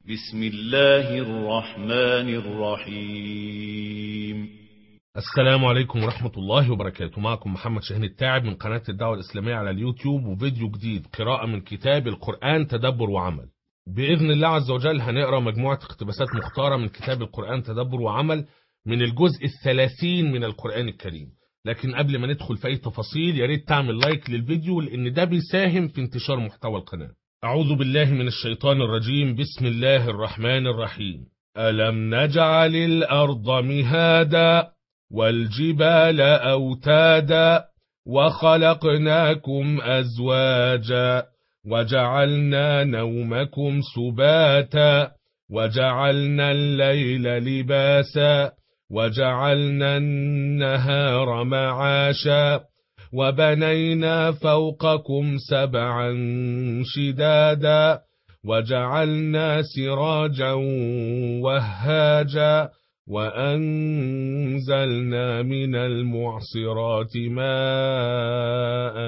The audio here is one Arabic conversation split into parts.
بسم الله الرحمن الرحيم. السلام عليكم ورحمة الله وبركاته. معكم محمد شاهين التاعب من قناة الدعوة الإسلامية على اليوتيوب، وفيديو جديد قراءة من كتاب القرآن تدبر وعمل. بإذن الله عز وجل هنقرأ مجموعة اقتباسات مختارة من كتاب القرآن تدبر وعمل من الجزء 30 من القرآن الكريم. لكن قبل ما ندخل في أي تفاصيل ياريت تعمل لايك للفيديو، لأن ده بيساهم في انتشار محتوى القناة. أعوذ بالله من الشيطان الرجيم. بسم الله الرحمن الرحيم. ألم نجعل الأرض مهادا والجبال أوتادا وخلقناكم أزواجا وجعلنا نومكم سباتا وجعلنا الليل لباسا وجعلنا النهار معاشا وبنينا فوقكم سبعا شدادا وجعلنا سراجا وهاجا وأنزلنا من المعصرات ماء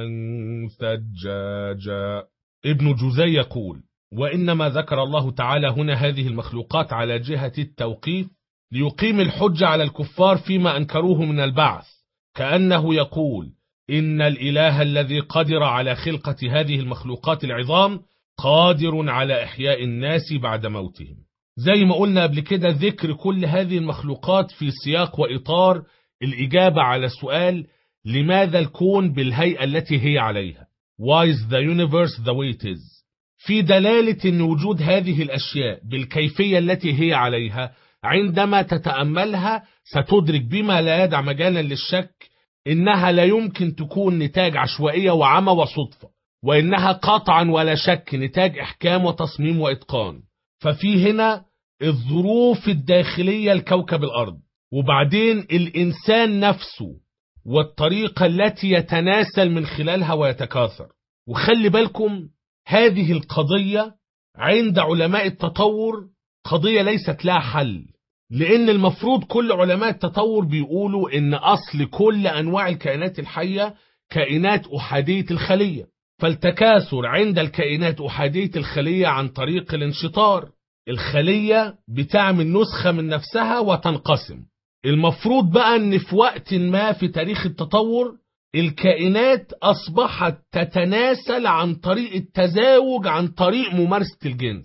ثجاجا. ابن جوزي يقول: وإنما ذكر الله تعالى هنا هذه المخلوقات على جهة التوقيف ليقيم الحجة على الكفار فيما أنكروه من البعث، كأنه يقول إن الإله الذي قدر على خلقة هذه المخلوقات العظام قادر على إحياء الناس بعد موتهم. زي ما قلنا قبل كده، ذكر كل هذه المخلوقات في سياق وإطار الإجابة على سؤال لماذا الكون بالهيئة التي هي عليها؟ Why is the universe the way it is؟ في دلالة أن وجود هذه الأشياء بالكيفية التي هي عليها عندما تتأملها ستدرك بما لا يدع مجالا للشك إنها لا يمكن تكون نتاج عشوائية وعمى وصدفة، وإنها قطعا ولا شك نتاج إحكام وتصميم وإتقان. ففي هنا الظروف الداخلية لكوكب الأرض، وبعدين الإنسان نفسه والطريقة التي يتناسل من خلالها ويتكاثر. وخلي بالكم، هذه القضية عند علماء التطور قضية ليست لها حل، لأن المفروض كل علماء التطور بيقولوا إن أصل كل أنواع الكائنات الحية كائنات أحادية الخلية، فالتكاثر عند الكائنات أحادية الخلية عن طريق الانشطار. الخلية بتعمل نسخة من نفسها وتنقسم. المفروض بقى أن في وقت ما في تاريخ التطور الكائنات أصبحت تتناسل عن طريق التزاوج، عن طريق ممارسة الجنس.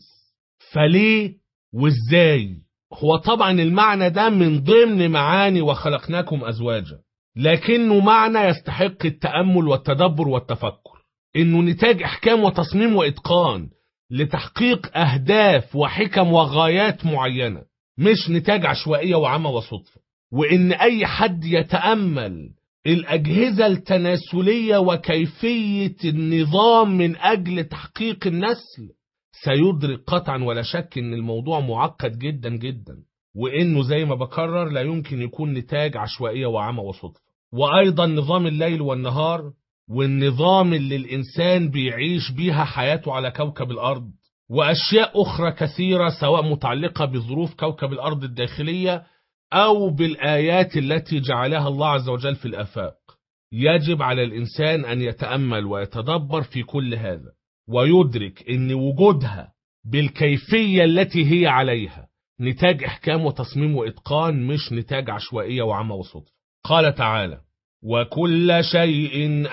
فليه وإزاي؟ هو طبعا المعنى ده من ضمن معاني وخلقناكم أزواجا، لكنه معنى يستحق التأمل والتدبر والتفكر، إنه نتاج إحكام وتصميم وإتقان لتحقيق أهداف وحكم وغايات معينة، مش نتاج عشوائية وعمى وصدفة. وإن أي حد يتأمل الأجهزة التناسلية وكيفية النظام من أجل تحقيق النسل سيدرك قطعا ولا شك إن الموضوع معقد جدا جدا، وإنه زي ما بكرر لا يمكن يكون نتاج عشوائية وعمى وصدفة. وأيضا نظام الليل والنهار والنظام اللي الإنسان بيعيش بيها حياته على كوكب الأرض، وأشياء أخرى كثيرة سواء متعلقة بظروف كوكب الأرض الداخلية أو بالآيات التي جعلها الله عز وجل في الآفاق. يجب على الإنسان أن يتأمل ويتدبر في كل هذا، ويدرك أن وجودها بالكيفية التي هي عليها نتاج إحكام وتصميم وإتقان، مش نتاج عشوائية وعمى وصدفة. قال تعالى: وكل شيء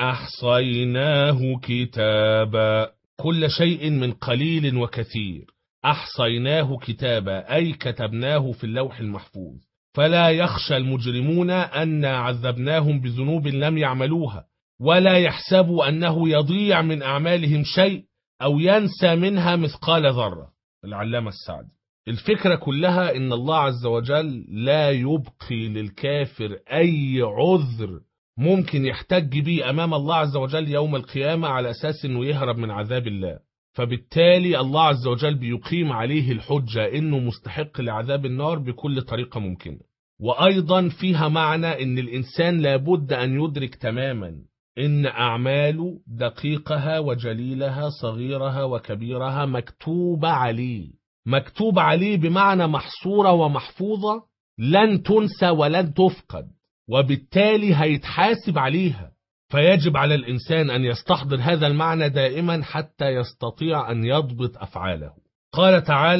أحصيناه كتابا. كل شيء من قليل وكثير أحصيناه كتابا، أي كتبناه في اللوح المحفوظ، فلا يخشى المجرمون أن عذبناهم بذنوب لم يعملوها، ولا يحسبوا أنه يضيع من أعمالهم شيء أو ينسى منها مثقال ذرة. العلامة السعدي. الفكرة كلها إن الله عز وجل لا يبقي للكافر أي عذر ممكن يحتج به أمام الله عز وجل يوم القيامة على أساس أنه يهرب من عذاب الله. فبالتالي الله عز وجل بيقيم عليه الحجة أنه مستحق لعذاب النار بكل طريقة ممكنة. وأيضا فيها معنى أن الإنسان لابد أن يدرك تماما أن أعماله دقيقها وجليلها صغيرها وكبيرها مكتوبة عليه، مكتوبة عليه بمعنى محصورة ومحفوظة، لن تنسى ولن تفقد، وبالتالي هيتحاسب عليها. فيجب على الإنسان أن يستحضر هذا المعنى دائما حتى يستطيع أن يضبط أفعاله. قال تعالى: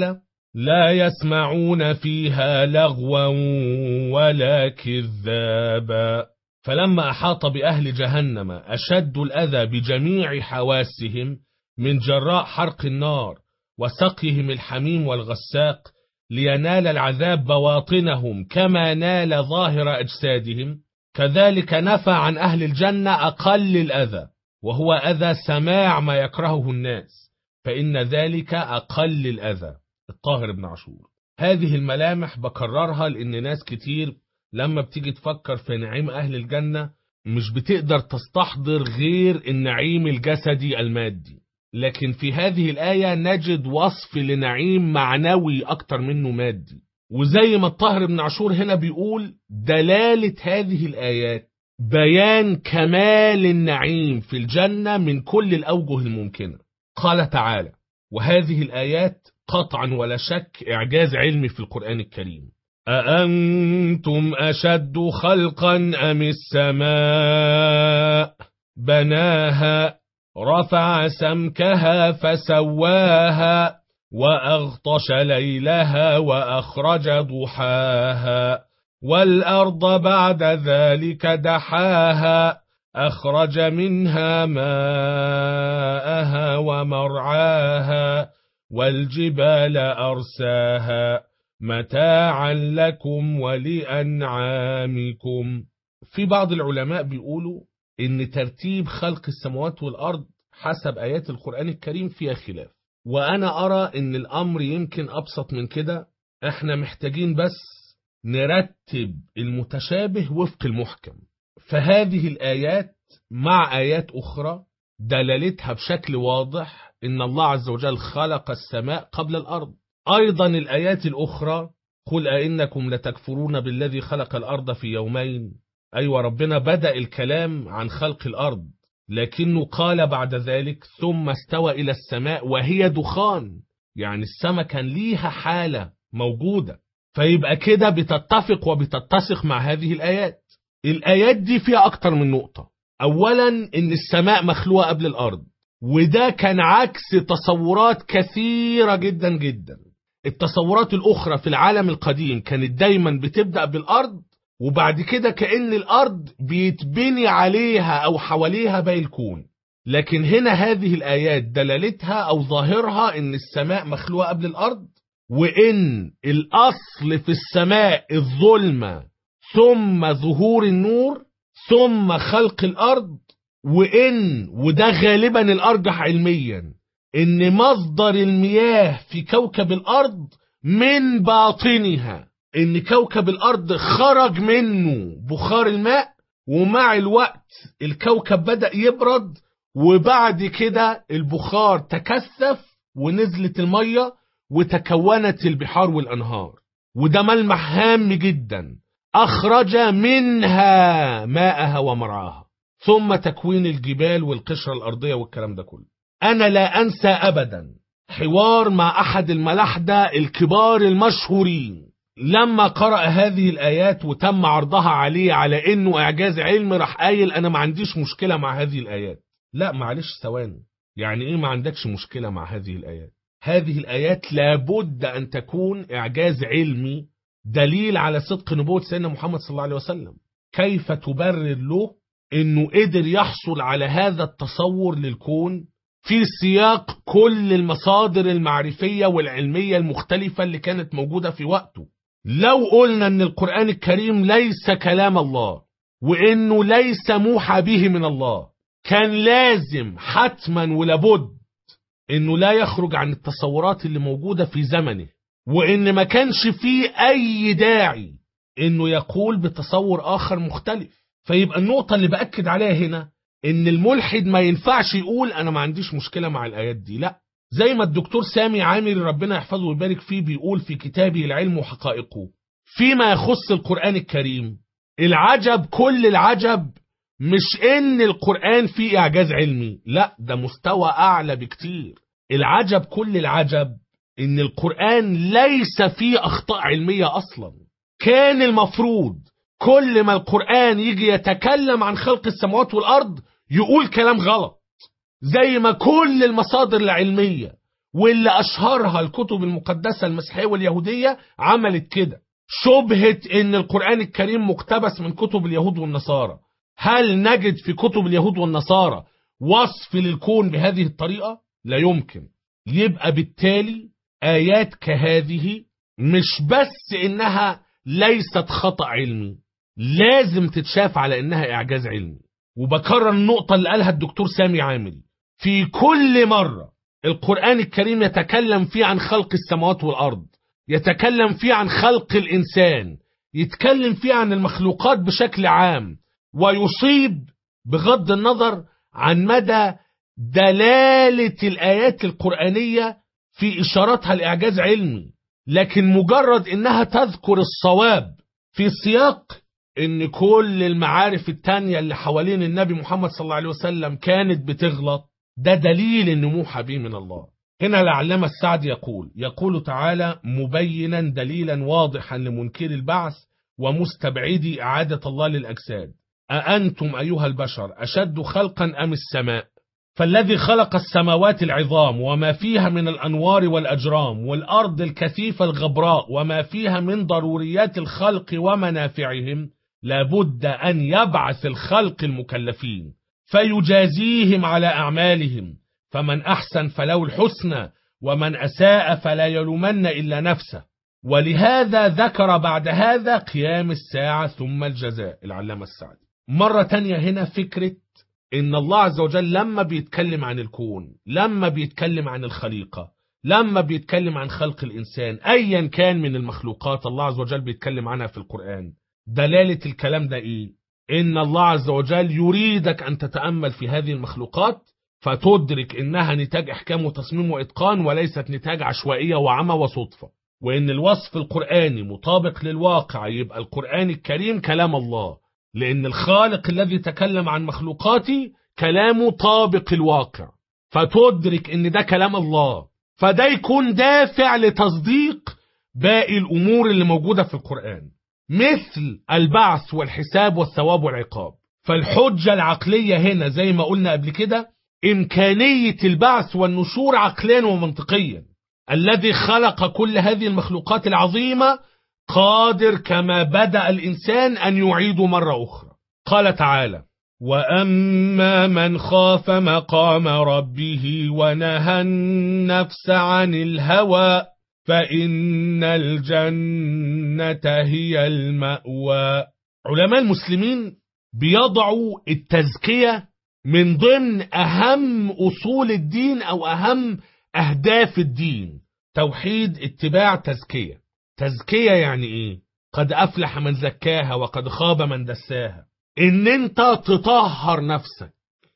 لا يسمعون فيها لغوا ولا كذابا. فلما أحاط بأهل جهنم أشد الأذى بجميع حواسهم من جراء حرق النار وسقيهم الحميم والغساق لينال العذاب بواطنهم كما نال ظاهر أجسادهم، كذلك نفى عن أهل الجنة أقل الأذى، وهو أذى سماع ما يكرهه الناس، فإن ذلك أقل الأذى. الطاهر بن عاشور. هذه الملامح بكررها لأن ناس كتير لما بتيجي تفكر في نعيم أهل الجنة مش بتقدر تستحضر غير النعيم الجسدي المادي، لكن في هذه الآية نجد وصف لنعيم معنوي أكتر منه مادي. وزي ما الطاهر بن عاشور هنا بيقول، دلالة هذه الآيات بيان كمال النعيم في الجنة من كل الأوجه الممكنة. قال تعالى: وهذه الآيات قطعا ولا شك إعجاز علمي في القرآن الكريم. أأنتم أشد خلقا أم السماء بناها رفع سمكها فسواها وأغطش ليلها وأخرج ضحاها والأرض بعد ذلك دحاها أخرج منها ماءها ومرعاها والجبال أرساها متاعا لكم ولأنعامكم. في بعض العلماء بيقولوا إن ترتيب خلق السماوات والأرض حسب آيات القرآن الكريم فيها خلاف، وأنا أرى إن الأمر يمكن أبسط من كده. إحنا محتاجين بس نرتب المتشابه وفق المحكم. فهذه الآيات مع آيات أخرى دلالتها بشكل واضح إن الله عز وجل خلق السماء قبل الأرض. أيضا الآيات الأخرى: قل أئنكم لتكفرون بالذي خلق الأرض في يومين. أيوة، ربنا بدأ الكلام عن خلق الأرض، لكنه قال بعد ذلك ثم استوى إلى السماء وهي دخان، يعني السماء كان ليها حالة موجودة. فيبقى كده بتتفق وبتتسق مع هذه الآيات. الآيات دي فيها أكتر من نقطة. أولا، إن السماء مخلوقة قبل الأرض، وده كان عكس تصورات كثيرة جدا جدا. التصورات الأخرى في العالم القديم كانت دايما بتبدأ بالأرض، وبعد كده كأن الأرض بيتبني عليها أو حواليها باقي الكون. لكن هنا هذه الآيات دلالتها أو ظاهرها إن السماء مخلوقة قبل الأرض، وإن الأصل في السماء الظلمة ثم ظهور النور ثم خلق الأرض، وده غالبا الأرجح علميا إن مصدر المياه في كوكب الأرض من باطنها، إن كوكب الأرض خرج منه بخار الماء، ومع الوقت الكوكب بدأ يبرد، وبعد كده البخار تكثف ونزلت المية وتكونت البحار والأنهار. وده ملمح هام جدا، أخرج منها ماءها ومرعاها، ثم تكوين الجبال والقشرة الأرضية والكلام ده كله. أنا لا أنسى أبدا حوار مع أحد الملاحدة الكبار المشهورين لما قرأ هذه الآيات وتم عرضها عليه على إنه إعجاز علمي، راح قايل أنا ما عنديش مشكلة مع هذه الآيات. لا معلش ثواني، يعني إيه ما عندكش مشكلة مع هذه الآيات؟ هذه الآيات لابد أن تكون إعجاز علمي دليل على صدق نبوة سيدنا محمد صلى الله عليه وسلم. كيف تبرر له إنه قدر يحصل على هذا التصور للكون في سياق كل المصادر المعرفية والعلمية المختلفة اللي كانت موجودة في وقته؟ لو قلنا إن القرآن الكريم ليس كلام الله وإنه ليس موحى به من الله، كان لازم حتما ولابد إنه لا يخرج عن التصورات اللي موجودة في زمنه، وإن ما كانش فيه أي داعي إنه يقول بتصور آخر مختلف. فيبقى النقطة اللي بأكد عليها هنا إن الملحد ما ينفعش يقول أنا ما عنديش مشكلة مع الآيات دي. لا، زي ما الدكتور سامي عامر ربنا يحفظه ويبارك فيه بيقول في كتابه العلم وحقائقه فيما يخص القرآن الكريم: العجب كل العجب مش إن القرآن فيه إعجاز علمي، لا، ده مستوى أعلى بكتير. العجب كل العجب إن القرآن ليس فيه أخطاء علمية أصلا. كان المفروض كل ما القرآن يجي يتكلم عن خلق السماوات والأرض يقول كلام غلط، زي ما كل المصادر العلمية واللي أشهرها الكتب المقدسة المسيحية واليهودية عملت كده. شبهة إن القرآن الكريم مقتبس من كتب اليهود والنصارى. هل نجد في كتب اليهود والنصارى وصف للكون بهذه الطريقة؟ لا يمكن. يبقى بالتالي آيات كهذه مش بس إنها ليست خطأ علمي، لازم تتشاف على إنها إعجاز علمي. وبكرر النقطة اللي قالها الدكتور سامي عامري، في كل مرة القرآن الكريم يتكلم فيه عن خلق السماوات والأرض، يتكلم فيه عن خلق الإنسان، يتكلم فيه عن المخلوقات بشكل عام، ويصيب بغض النظر عن مدى دلالة الآيات القرآنية في إشاراتها لإعجاز علمي، لكن مجرد إنها تذكر الصواب في سياق إن كل المعارف التانية اللي حوالين النبي محمد صلى الله عليه وسلم كانت بتغلط، ده دليل إن موحى به من الله. هنا العلامة السعدي يقول تعالى مبينا دليلا واضحا لمنكر البعث ومستبعدي إعادة الله للأجساد: أأنتم أيها البشر أشد خلقا أم السماء؟ فالذي خلق السماوات العظام وما فيها من الأنوار والأجرام، والأرض الكثيفة الغبراء وما فيها من ضروريات الخلق ومنافعهم، لابد أن يبعث الخلق المكلفين فيجازيهم على أعمالهم، فمن أحسن فله الحسنى ومن أساء فلا يلومن إلا نفسه، ولهذا ذكر بعد هذا قيام الساعة ثم الجزاء. العلامة السعدي. مرة تانية هنا فكرة إن الله عز وجل لما بيتكلم عن الكون، لما بيتكلم عن الخليقة، لما بيتكلم عن خلق الإنسان أيا كان من المخلوقات الله عز وجل بيتكلم عنها في القرآن، دلالة الكلام ده إيه؟ إن الله عز وجل يريدك أن تتأمل في هذه المخلوقات فتدرك إنها نتاج إحكام وتصميم وإتقان، وليست نتاج عشوائية وعمى وصدفة، وإن الوصف القرآني مطابق للواقع، يبقى القرآن الكريم كلام الله، لأن الخالق الذي تكلم عن مخلوقاتي كلامه طابق الواقع، فتدرك إن ده كلام الله، فده يكون دافع لتصديق باقي الأمور اللي موجودة في القرآن، مثل البعث والحساب والثواب والعقاب. فالحجة العقلية هنا زي ما قلنا قبل كده إمكانية البعث والنشور عقليا ومنطقيا. الذي خلق كل هذه المخلوقات العظيمة قادر كما بدأ الإنسان أن يعيد مرة أخرى. قال تعالى: وأما من خاف مقام ربه ونهى النفس عن الهوى فإن الجنة هي المأوى. علماء المسلمين بيضعوا التزكية من ضمن أهم أصول الدين أو أهم أهداف الدين: توحيد، اتباع، تزكية. تزكية يعني إيه؟ قد أفلح من زكاها وقد خاب من دساها. إن أنت تطهر نفسك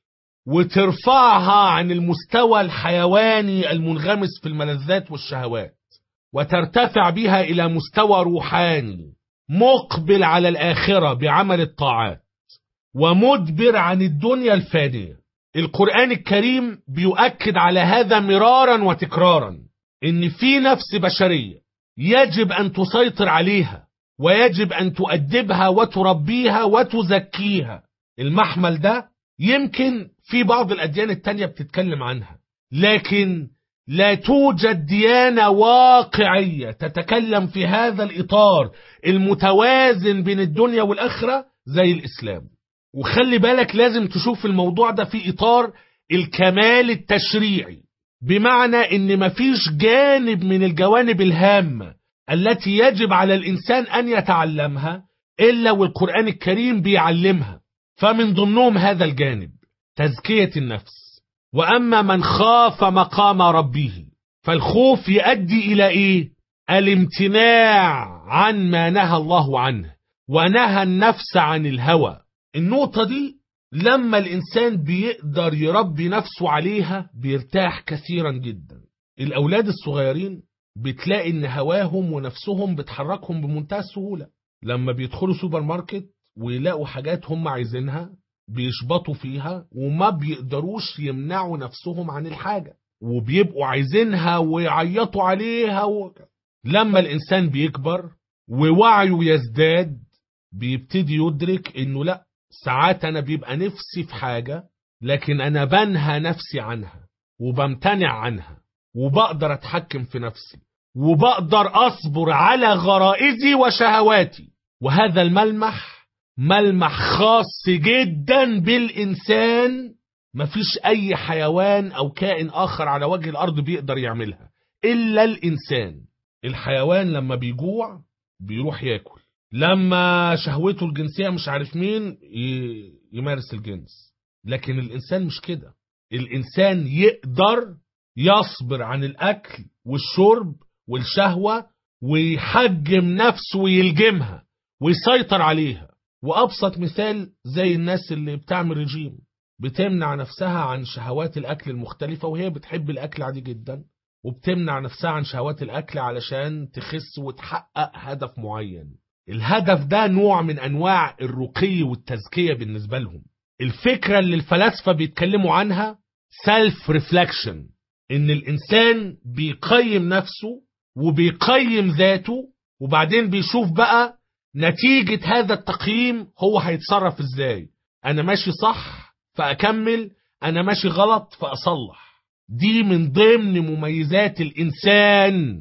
وترفعها عن المستوى الحيواني المنغمس في الملذات والشهوات، وترتفع بها إلى مستوى روحاني مقبل على الآخرة بعمل الطاعات، ومدبر عن الدنيا الفانية. القرآن الكريم بيؤكد على هذا مرارا وتكرارا، إن في نفس بشرية يجب أن تسيطر عليها، ويجب أن تؤدبها وتربيها وتزكيها. المحمل ده يمكن في بعض الأديان التانية بتتكلم عنها، لكن لا توجد ديانة واقعية تتكلم في هذا الإطار المتوازن بين الدنيا والآخرة زي الإسلام. وخلي بالك لازم تشوف الموضوع ده في إطار الكمال التشريعي، بمعنى إن مفيش جانب من الجوانب الهامة التي يجب على الإنسان أن يتعلمها إلا والقرآن الكريم بيعلمها، فمن ضمنهم هذا الجانب تزكية النفس. وأما من خاف مقام ربه، فالخوف يؤدي إلى إيه؟ الامتناع عن ما نهى الله عنه، ونهى النفس عن الهوى. النقطة دي لما الإنسان بيقدر يربي نفسه عليها بيرتاح كثيرا جدا. الأولاد الصغيرين بتلاقي إن هواهم ونفسهم بتحركهم بمنتهى السهولة. لما بيدخلوا سوبر ماركت ويلاقوا حاجات هم عايزينها بيشبطوا فيها وما بيقدروش يمنعوا نفسهم عن الحاجة، وبيبقوا عايزينها ويعيطوا عليها لما الإنسان بيكبر ووعيه يزداد بيبتدي يدرك إنه لأ، ساعات أنا بيبقى نفسي في حاجة لكن أنا بنهى نفسي عنها وبمتنع عنها، وبقدر أتحكم في نفسي، وبقدر أصبر على غرائزي وشهواتي. وهذا الملمح ملمح خاص جدا بالإنسان، مفيش أي حيوان أو كائن آخر على وجه الأرض بيقدر يعملها إلا الإنسان. الحيوان لما بيجوع بيروح ياكل، لما شهوته الجنسية مش عارف مين يمارس الجنس. لكن الإنسان مش كده. الإنسان يقدر يصبر عن الأكل والشرب والشهوة ويحجم نفسه ويلجمها ويسيطر عليها. وأبسط مثال زي الناس اللي بتعمل رجيم، بتمنع نفسها عن شهوات الأكل المختلفة وهي بتحب الأكل عادي جدا، وبتمنع نفسها عن شهوات الأكل علشان تخس وتحقق هدف معين. الهدف ده نوع من أنواع الرقي والتزكية بالنسبة لهم. الفكرة اللي الفلاسفة بيتكلموا عنها self reflection، إن الإنسان بيقيم نفسه وبيقيم ذاته، وبعدين بيشوف بقى نتيجة هذا التقييم هو هيتصرف إزاي. أنا ماشي صح فأكمل، أنا ماشي غلط فأصلح. دي من ضمن مميزات الإنسان،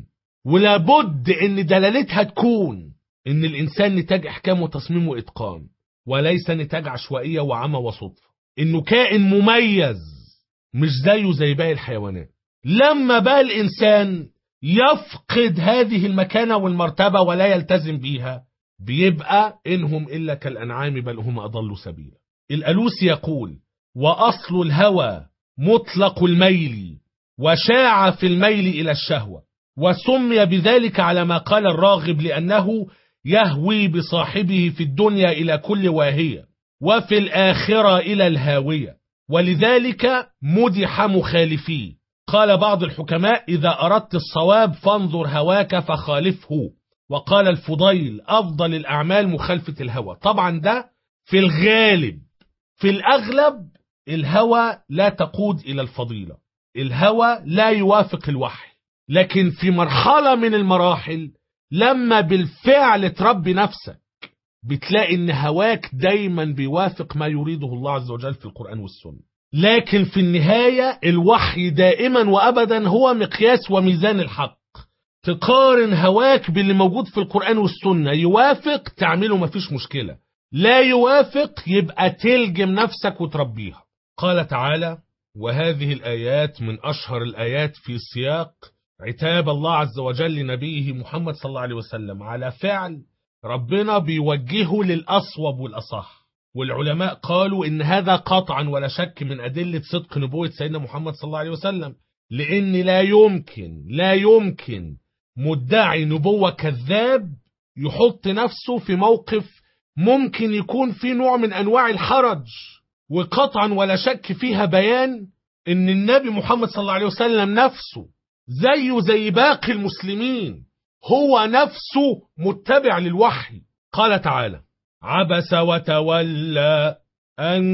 ولابد إن دلالتها تكون إن الإنسان نتاج إحكام وتصميم وإتقان، وليس نتاج عشوائية وعمى وصدفة. إنه كائن مميز مش زيه زي باقي الحيوانات. لما بقى الإنسان يفقد هذه المكانة والمرتبة ولا يلتزم بيها، بيبقى إنهم إلا كالأنعام بل هم أضلوا سبيلا. الألوسي يقول: وأصل الهوى مطلق الميل، وشاع في الميل إلى الشهوة، وسمي بذلك على ما قال الراغب لأنه يهوي بصاحبه في الدنيا إلى كل واهية، وفي الآخرة إلى الهاوية، ولذلك مدح مخالفيه. قال بعض الحكماء: إذا أردت الصواب فانظر هواك فخالفه. وقال الفضيل: أفضل الأعمال مخالفة الهوى. طبعا ده في الغالب. في الأغلب الهوى لا تقود إلى الفضيلة، الهوى لا يوافق الوحي. لكن في مرحلة من المراحل لما بالفعل تربي نفسك، بتلاقي ان هواك دايما بيوافق ما يريده الله عز وجل في القرآن والسنة. لكن في النهاية الوحي دائما وأبدا هو مقياس وميزان الحق. تقارن هواك باللي موجود في القرآن والسنة، يوافق تعمله مفيش مشكلة، لا يوافق يبقى تلجم نفسك وتربيها. قال تعالى: وهذه الآيات من أشهر الآيات في سياق عتاب الله عز وجل لنبيه محمد صلى الله عليه وسلم على فعل ربنا بيوجهه للأصوب والأصح. والعلماء قالوا إن هذا قطعا ولا شك من أدلة صدق نبوة سيدنا محمد صلى الله عليه وسلم، لأن لا يمكن مدعي نبوة كذاب يحط نفسه في موقف ممكن يكون فيه نوع من أنواع الحرج. وقطعا ولا شك فيها بيان إن النبي محمد صلى الله عليه وسلم نفسه زيه زي باقي المسلمين، هو نفسه متبع للوحي. قال تعالى: عبس وتولى أن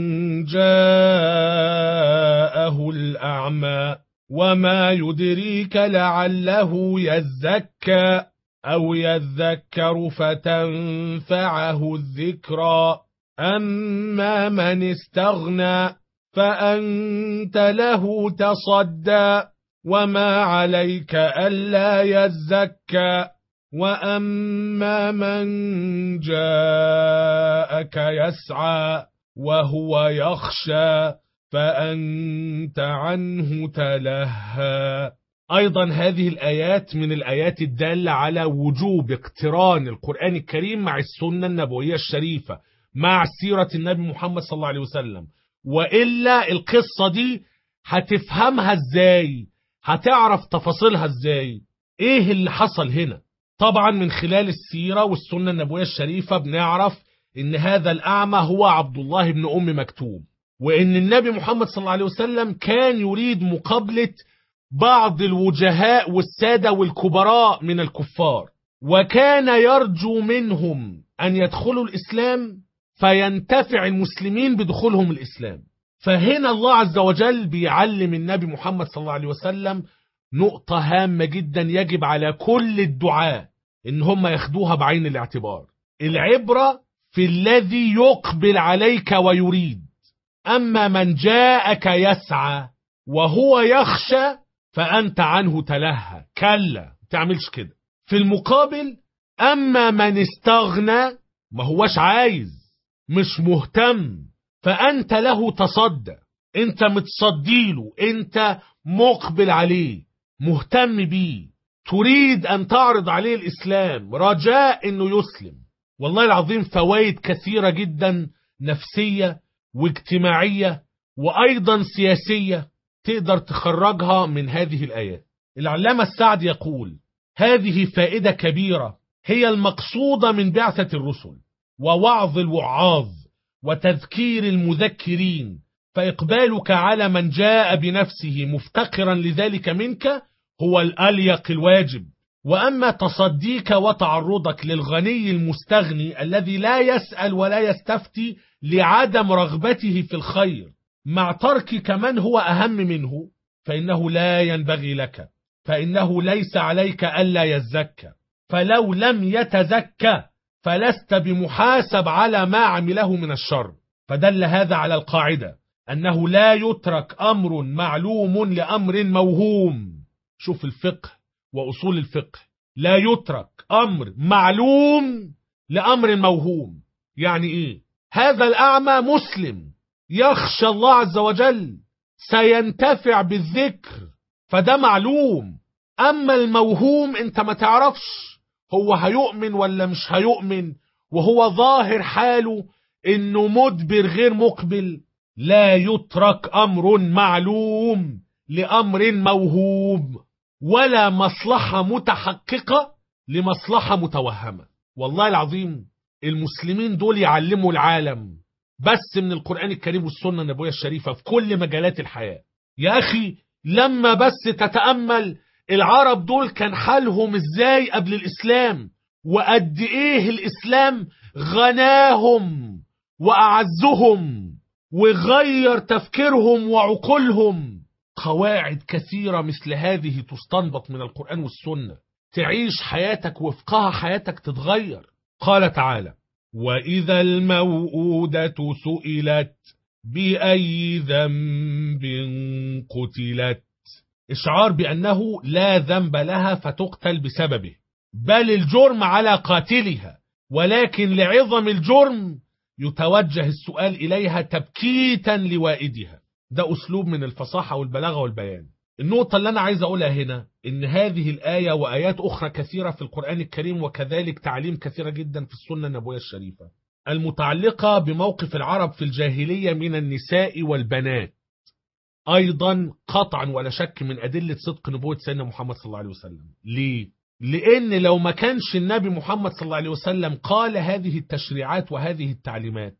جاءه الأعمى وما يدريك لعله يزكى أو يذكر فتنفعه الذكرى أما من استغنى فأنت له تصدى وما عليك ألا يزكى وأما من جاءك يسعى وهو يخشى فأنت عنه تلهى. أيضا هذه الآيات من الآيات الدالة على وجوب اقتران القرآن الكريم مع السنة النبوية الشريفة، مع سيرة النبي محمد صلى الله عليه وسلم. وإلا القصة دي هتفهمها ازاي؟ هتعرف تفاصيلها ازاي؟ ايه اللي حصل هنا؟ طبعا من خلال السيرة والسنة النبوية الشريفة بنعرف ان هذا الأعمى هو عبد الله بن أم مكتوم، وان النبي محمد صلى الله عليه وسلم كان يريد مقابلة بعض الوجهاء والسادة والكبراء من الكفار، وكان يرجو منهم أن يدخلوا الإسلام فينتفع المسلمين بدخولهم الإسلام. فهنا الله عز وجل بيعلم النبي محمد صلى الله عليه وسلم نقطة هامة جدا يجب على كل الدعاة إن هم ياخدوها بعين الاعتبار. العبرة في الذي يقبل عليك ويريد. أما من جاءك يسعى وهو يخشى فأنت عنه تلهى. كلا، تعملش كده. في المقابل أما من استغنى، ما هوش عايز، مش مهتم، فأنت له تصدى. انت متصديله، انت مقبل عليه، مهتم بيه، تريد أن تعرض عليه الإسلام رجاء أنه يسلم. والله العظيم فوائد كثيرة جدا، نفسية واجتماعية وأيضا سياسية، تقدر تخرجها من هذه الآيات. العلامة السعدي يقول: هذه فائدة كبيرة هي المقصودة من بعثة الرسل ووعظ الوعاظ وتذكير المذكرين، فإقبالك على من جاء بنفسه مفتقرا لذلك منك هو الأليق الواجب. وأما تصديك وتعرضك للغني المستغني الذي لا يسأل ولا يستفتي لعدم رغبته في الخير مع تركك من هو أهم منه، فإنه لا ينبغي لك، فإنه ليس عليك ألا يزكى، فلو لم يتزكى فلست بمحاسب على ما عمله من الشر. فدل هذا على القاعدة أنه لا يترك أمر معلوم لأمر موهوم. شوف الفقه وأصول الفقه، لا يترك أمر معلوم لأمر موهوم. يعني إيه؟ هذا الأعمى مسلم يخشى الله عز وجل، سينتفع بالذكر، فده معلوم. أما الموهوم أنت ما تعرفش هو هيؤمن ولا مش هيؤمن، وهو ظاهر حاله إنه مدبر غير مقبل. لا يترك أمر معلوم لأمر موهوم، ولا مصلحة متحققة لمصلحة متوهمة. والله العظيم المسلمين دول يعلموا العالم بس من القرآن الكريم والسنة النبوية الشريفة في كل مجالات الحياة. يا أخي لما بس تتأمل العرب دول كان حالهم ازاي قبل الإسلام، وقد ايه الإسلام غناهم وأعزهم وغير تفكيرهم وعقولهم. قواعد كثيرة مثل هذه تستنبط من القرآن والسنة، تعيش حياتك وفقها حياتك تتغير. قال تعالى: وإذا الموءودة سئلت بأي ذنب قتلت، إشعار بأنه لا ذنب لها فتقتل بسببه، بل الجرم على قاتلها، ولكن لعظم الجرم يتوجه السؤال إليها تبكيتا لوائدها. ده أسلوب من الفصاحة والبلاغة والبيان. النقطة اللي أنا عايز أقولها هنا إن هذه الآية وآيات أخرى كثيرة في القرآن الكريم وكذلك تعليم كثيرة جدا في السنة النبوية الشريفة المتعلقة بموقف العرب في الجاهلية من النساء والبنات، أيضا قطعا ولا شك من أدلة صدق نبوة سيدنا محمد صلى الله عليه وسلم. ليه؟ لأن لو ما كانش النبي محمد صلى الله عليه وسلم قال هذه التشريعات وهذه التعليمات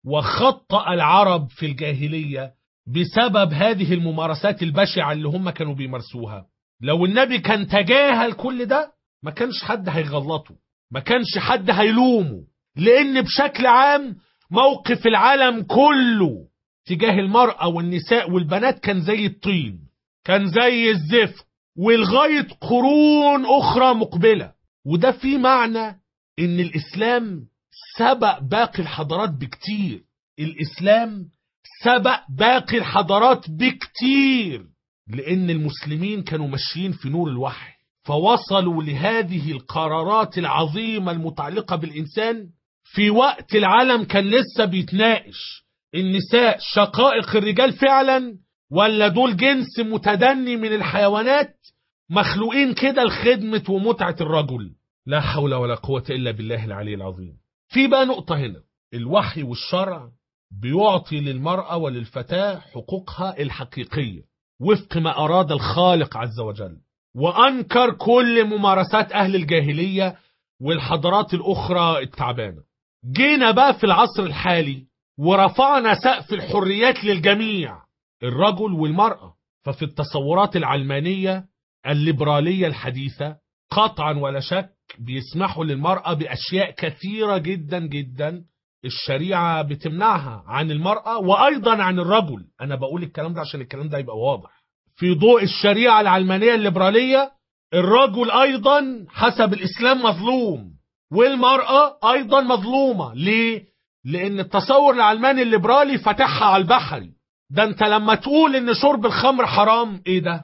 وخطأ العرب في الجاهلية بسبب هذه الممارسات البشعة اللي هم كانوا بيمارسوها، لو النبي كان تجاهل كل ده ما كانش حد هيغلطه، ما كانش حد هيلومه. لأن بشكل عام موقف العالم كله تجاه المرأة والنساء والبنات كان زي الطين، كان زي الزفت، ولغاية قرون أخرى مقبلة. وده في معنى إن الإسلام سبق باقي الحضارات بكتير. الإسلام سبق باقي الحضارات بكتير، لأن المسلمين كانوا ماشيين في نور الوحي، فوصلوا لهذه القرارات العظيمة المتعلقة بالإنسان في وقت العالم كان لسه بيتناقش النساء شقائق الرجال فعلا، ولا دول جنس متدني من الحيوانات مخلوقين كده لخدمة ومتعة الرجل. لا حول ولا قوة إلا بالله العلي العظيم. في بقى نقطة هنا، الوحي والشرع بيعطي للمرأة وللفتاة حقوقها الحقيقية وفق ما أراد الخالق عز وجل، وأنكر كل ممارسات أهل الجاهلية والحضارات الأخرى التعبانة. جينا بقى في العصر الحالي ورفعنا سقف الحريات للجميع، الرجل والمرأة. ففي التصورات العلمانية الليبرالية الحديثة قطعا ولا شك بيسمحوا للمرأة بأشياء كثيرة جدا جدا الشريعة بتمنعها عن المرأة وأيضا عن الرجل. أنا بقول الكلام ده عشان الكلام ده يبقى واضح. في ضوء الشريعة العلمانية الليبرالية الرجل أيضا حسب الإسلام مظلوم، والمرأة أيضا مظلومة. ليه؟ لأن التصور العلماني الليبرالي فتحها على البحري. ده أنت لما تقول إن شرب الخمر حرام، إيه ده؟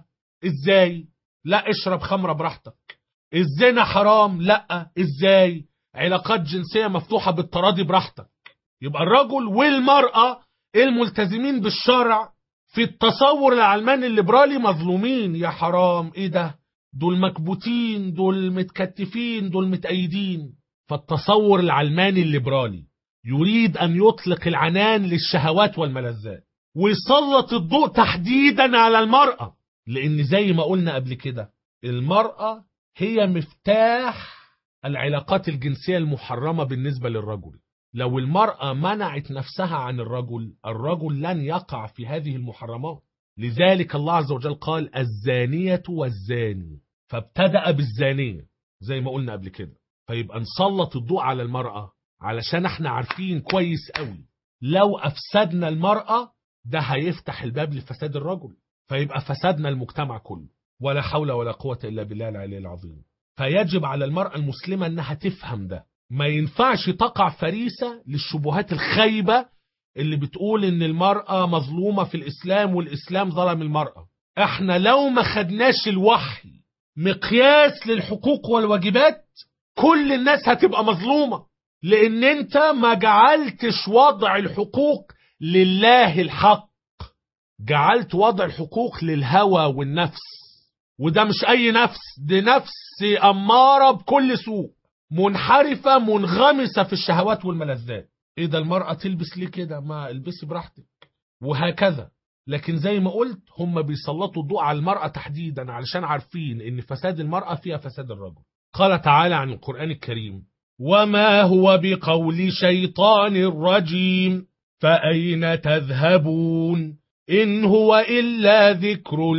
ازاي؟ لا. اشرب خمرة براحتك. الزنا حرام؟ لا. ازاي؟ علاقات جنسية مفتوحة بالتراضي براحتك. يبقى الرجل والمرأة الملتزمين بالشرع في التصور العلماني الليبرالي مظلومين. يا حرام، ايه ده؟ دول مكبوتين، دول متكتفين، دول متأيدين. فالتصور العلماني الليبرالي يريد أن يطلق العنان للشهوات والملذات، ويسلط الضوء تحديدا على المرأة، لأن زي ما قلنا قبل كده المرأة هي مفتاح العلاقات الجنسية المحرمة بالنسبة للرجل. لو المرأة منعت نفسها عن الرجل لن يقع في هذه المحرمات. لذلك الله عز وجل قال الزانية والزاني، فابتدأ بالزانية زي ما قلنا قبل كده. فيبقى نسلط الضوء على المرأة علشان احنا عارفين كويس قوي لو أفسدنا المرأة ده هيفتح الباب لفساد الرجل، فيبقى فسدنا المجتمع كله. ولا حول ولا قوة إلا بالله العلي العظيم. فيجب على المرأة المسلمة أنها تفهم ده. ما ينفعش تقع فريسة للشبهات الخايبة اللي بتقول ان المرأة مظلومة في الإسلام والإسلام ظلم المرأة. احنا لو ما خدناش الوحي مقياس للحقوق والواجبات كل الناس هتبقى مظلومة، لان انت ما جعلتش وضع الحقوق لله الحق، جعلت وضع الحقوق للهوى والنفس. وده مش اي نفس، دي نفس امارة بكل سوء، منحرفة منغمسة في الشهوات والملذات. ايه ده المرأة تلبس ليه كده؟ ما البسي براحتك، وهكذا. لكن زي ما قلت هم بيسلطوا الضوء على المرأة تحديدا علشان عارفين ان فساد المرأة فيها فساد الرجل. قال تعالى عن القرآن الكريم وما هو بقول شيطان رجيم فأين تذهبون إن هو إلا ذكر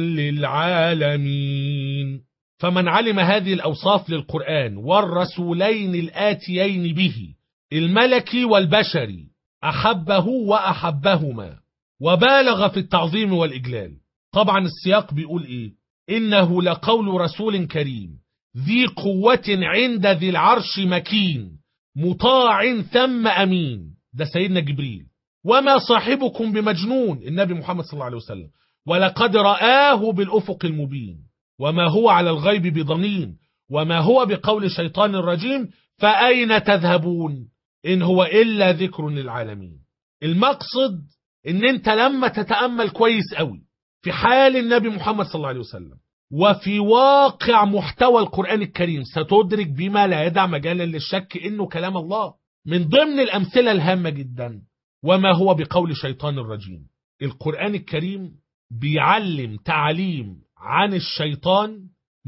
للعالمين. فمن علم هذه الأوصاف للقرآن والرسولين الآتيين به الملكي والبشري أحبه وأحبهما وبالغ في التعظيم والإجلال. طبعا السياق بيقول إيه؟ إنه لقول رسول كريم ذي قوة عند ذي العرش مكين مطاع ثم أمين. ده سيدنا جبريل. وما صاحبكم بمجنون النبي محمد صلى الله عليه وسلم ولقد رآه بالأفق المبين وما هو على الغيب بضنين وما هو بقول شيطان الرجيم فأين تذهبون إن هو إلا ذكر للعالمين. المقصد إن أنت لما تتأمل كويس قوي في حال النبي محمد صلى الله عليه وسلم وفي واقع محتوى القرآن الكريم ستدرك بما لا يدع مجالا للشك إنه كلام الله. من ضمن الأمثلة الهامة جدا وما هو بقول شيطان الرجيم. القرآن الكريم بيعلم تعليم عن الشيطان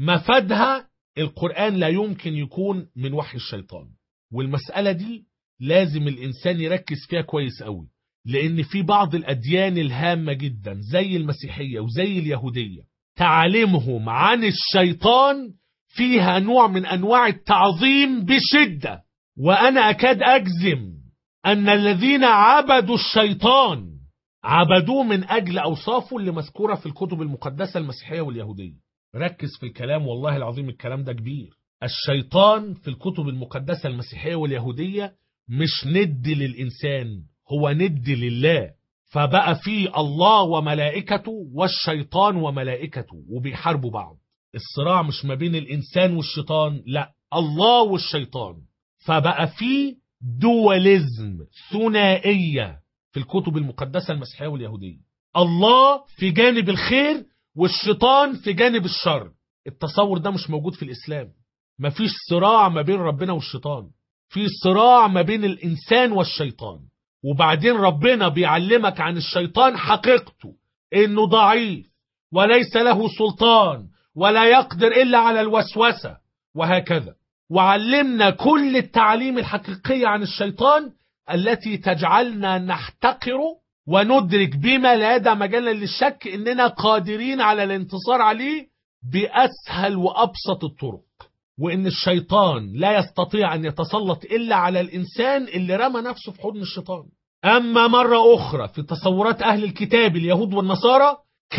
مفادها القرآن لا يمكن يكون من وحي الشيطان. والمسألة دي لازم الإنسان يركز فيها كويس قوي، لأن في بعض الأديان الهامة جدا زي المسيحية وزي اليهودية تعليمهم عن الشيطان فيها نوع من أنواع التعظيم بشدة. وأنا أكاد أجزم أن الذين عبدوا الشيطان عبدوه من أجل أوصافه اللي مذكورة في الكتب المقدسة المسيحية واليهودية. ركز في الكلام والله العظيم الكلام ده كبير. الشيطان في الكتب المقدسة المسيحية واليهودية مش ند للإنسان، هو ند لله. فبقى فيه الله وملائكته والشيطان وملائكته وبيحاربوا بعض. الصراع مش ما بين الإنسان والشيطان، لا، الله والشيطان. فبقى فيه دواليزم، ثنائية في الكتب المقدسة المسيحية واليهودية. الله في جانب الخير والشيطان في جانب الشر. التصور ده مش موجود في الإسلام. مفيش صراع ما بين ربنا والشيطان، في صراع ما بين الإنسان والشيطان. وبعدين ربنا بيعلمك عن الشيطان حقيقته إنه ضعيف وليس له سلطان ولا يقدر إلا على الوسوسة وهكذا. وعلمنا كل التعليم الحقيقية عن الشيطان التي تجعلنا نحتقر وندرك بما لا يدع مجالا للشك إننا قادرين على الانتصار عليه بأسهل وأبسط الطرق، وإن الشيطان لا يستطيع أن يتسلط إلا على الإنسان اللي رمى نفسه في حضن الشيطان. أما مرة أخرى في تصورات أهل الكتاب اليهود والنصارى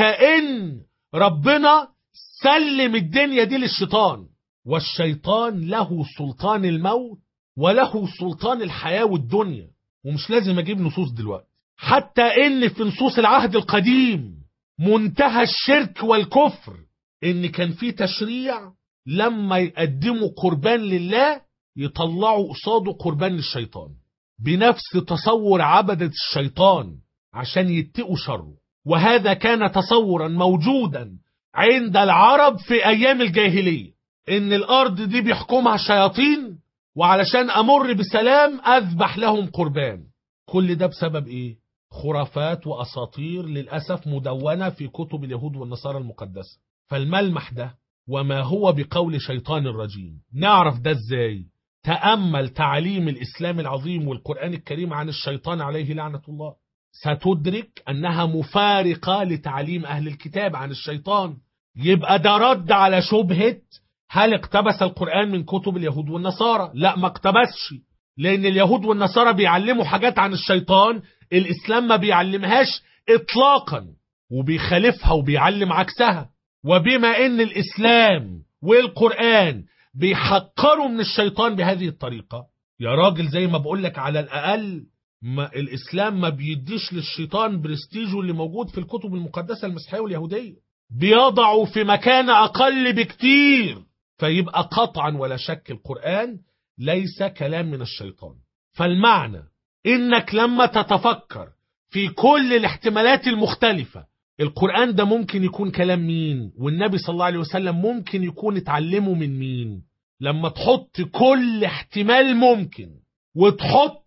كأن ربنا سلم الدنيا دي للشيطان، والشيطان له سلطان الموت وله سلطان الحياة والدنيا. ومش لازم أجيب نصوص دلوقتي، حتى إن في نصوص العهد القديم منتهى الشرك والكفر إن كان في تشريع لما يقدموا قربان لله يطلعوا قصاده قربان للشيطان، بنفس تصور عبدة الشيطان عشان يتقوا شره. وهذا كان تصورا موجودا عند العرب في أيام الجاهلية، إن الأرض دي بيحكمها الشياطين، وعلشان أمر بسلام أذبح لهم قربان. كل ده بسبب إيه؟ خرافات وأساطير للأسف مدونة في كتب اليهود والنصارى المقدسة. فالملمح ده وما هو بقول شيطان الرجيم نعرف ده إزاي؟ تأمل تعليم الإسلام العظيم والقرآن الكريم عن الشيطان عليه لعنة الله، ستدرك أنها مفارقة لتعليم أهل الكتاب عن الشيطان. يبقى ده رد على شبهة هل اقتبس القرآن من كتب اليهود والنصارى؟ لا، ما اقتبسش، لأن اليهود والنصارى بيعلموا حاجات عن الشيطان الإسلام ما بيعلمهاش إطلاقا، وبيخالفها وبيعلم عكسها. وبما أن الإسلام والقرآن بيحقروا من الشيطان بهذه الطريقة، يا راجل زي ما بقولك على الأقل الإسلام ما بيديش للشيطان برستيجه اللي موجود في الكتب المقدسة المسيحية واليهودية، بيضعوا في مكان أقل بكتير. فيبقى قطعا ولا شك القرآن ليس كلام من الشيطان. فالمعنى إنك لما تتفكر في كل الاحتمالات المختلفة، القرآن ده ممكن يكون كلام مين، والنبي صلى الله عليه وسلم ممكن يكون اتعلمه من مين. لما تحط كل احتمال ممكن وتحط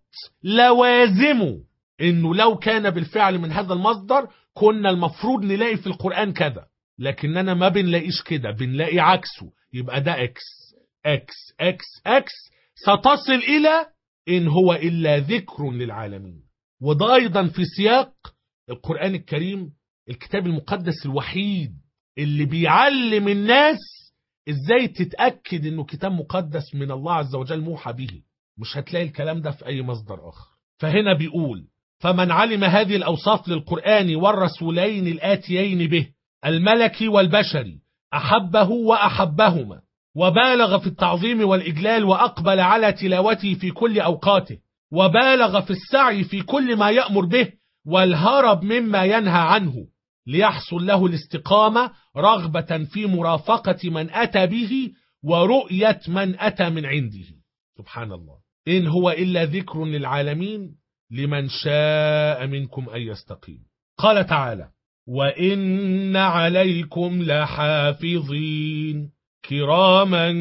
لوازمه، انه لو كان بالفعل من هذا المصدر كنا المفروض نلاقي في القرآن كذا، لكننا ما بنلاقيش كده، بنلاقي عكسه. يبقى ده اكس اكس اكس اكس، ستصل الى ان هو الا ذكر للعالمين. وده ايضا في سياق القرآن الكريم، الكتاب المقدس الوحيد اللي بيعلم الناس ازاي تتأكد انه كتاب مقدس من الله عز وجل موحى به. مش هتلاقي الكلام ده في اي مصدر اخر. فهنا بيقول فمن علم هذه الاوصاف للقرآن والرسولين الآتيين به الملكي والبشري احبه واحبهما، وبالغ في التعظيم والإجلال، وأقبل على تلاوته في كل أوقاته، وبالغ في السعي في كل ما يأمر به والهرب مما ينهى عنه، ليحصل له الاستقامة رغبة في مرافقة من أتى به ورؤية من أتى من عنده. سبحان الله. إن هو إلا ذكر للعالمين لمن شاء منكم أن يستقيم. قال تعالى وإن عليكم لحافظين كراما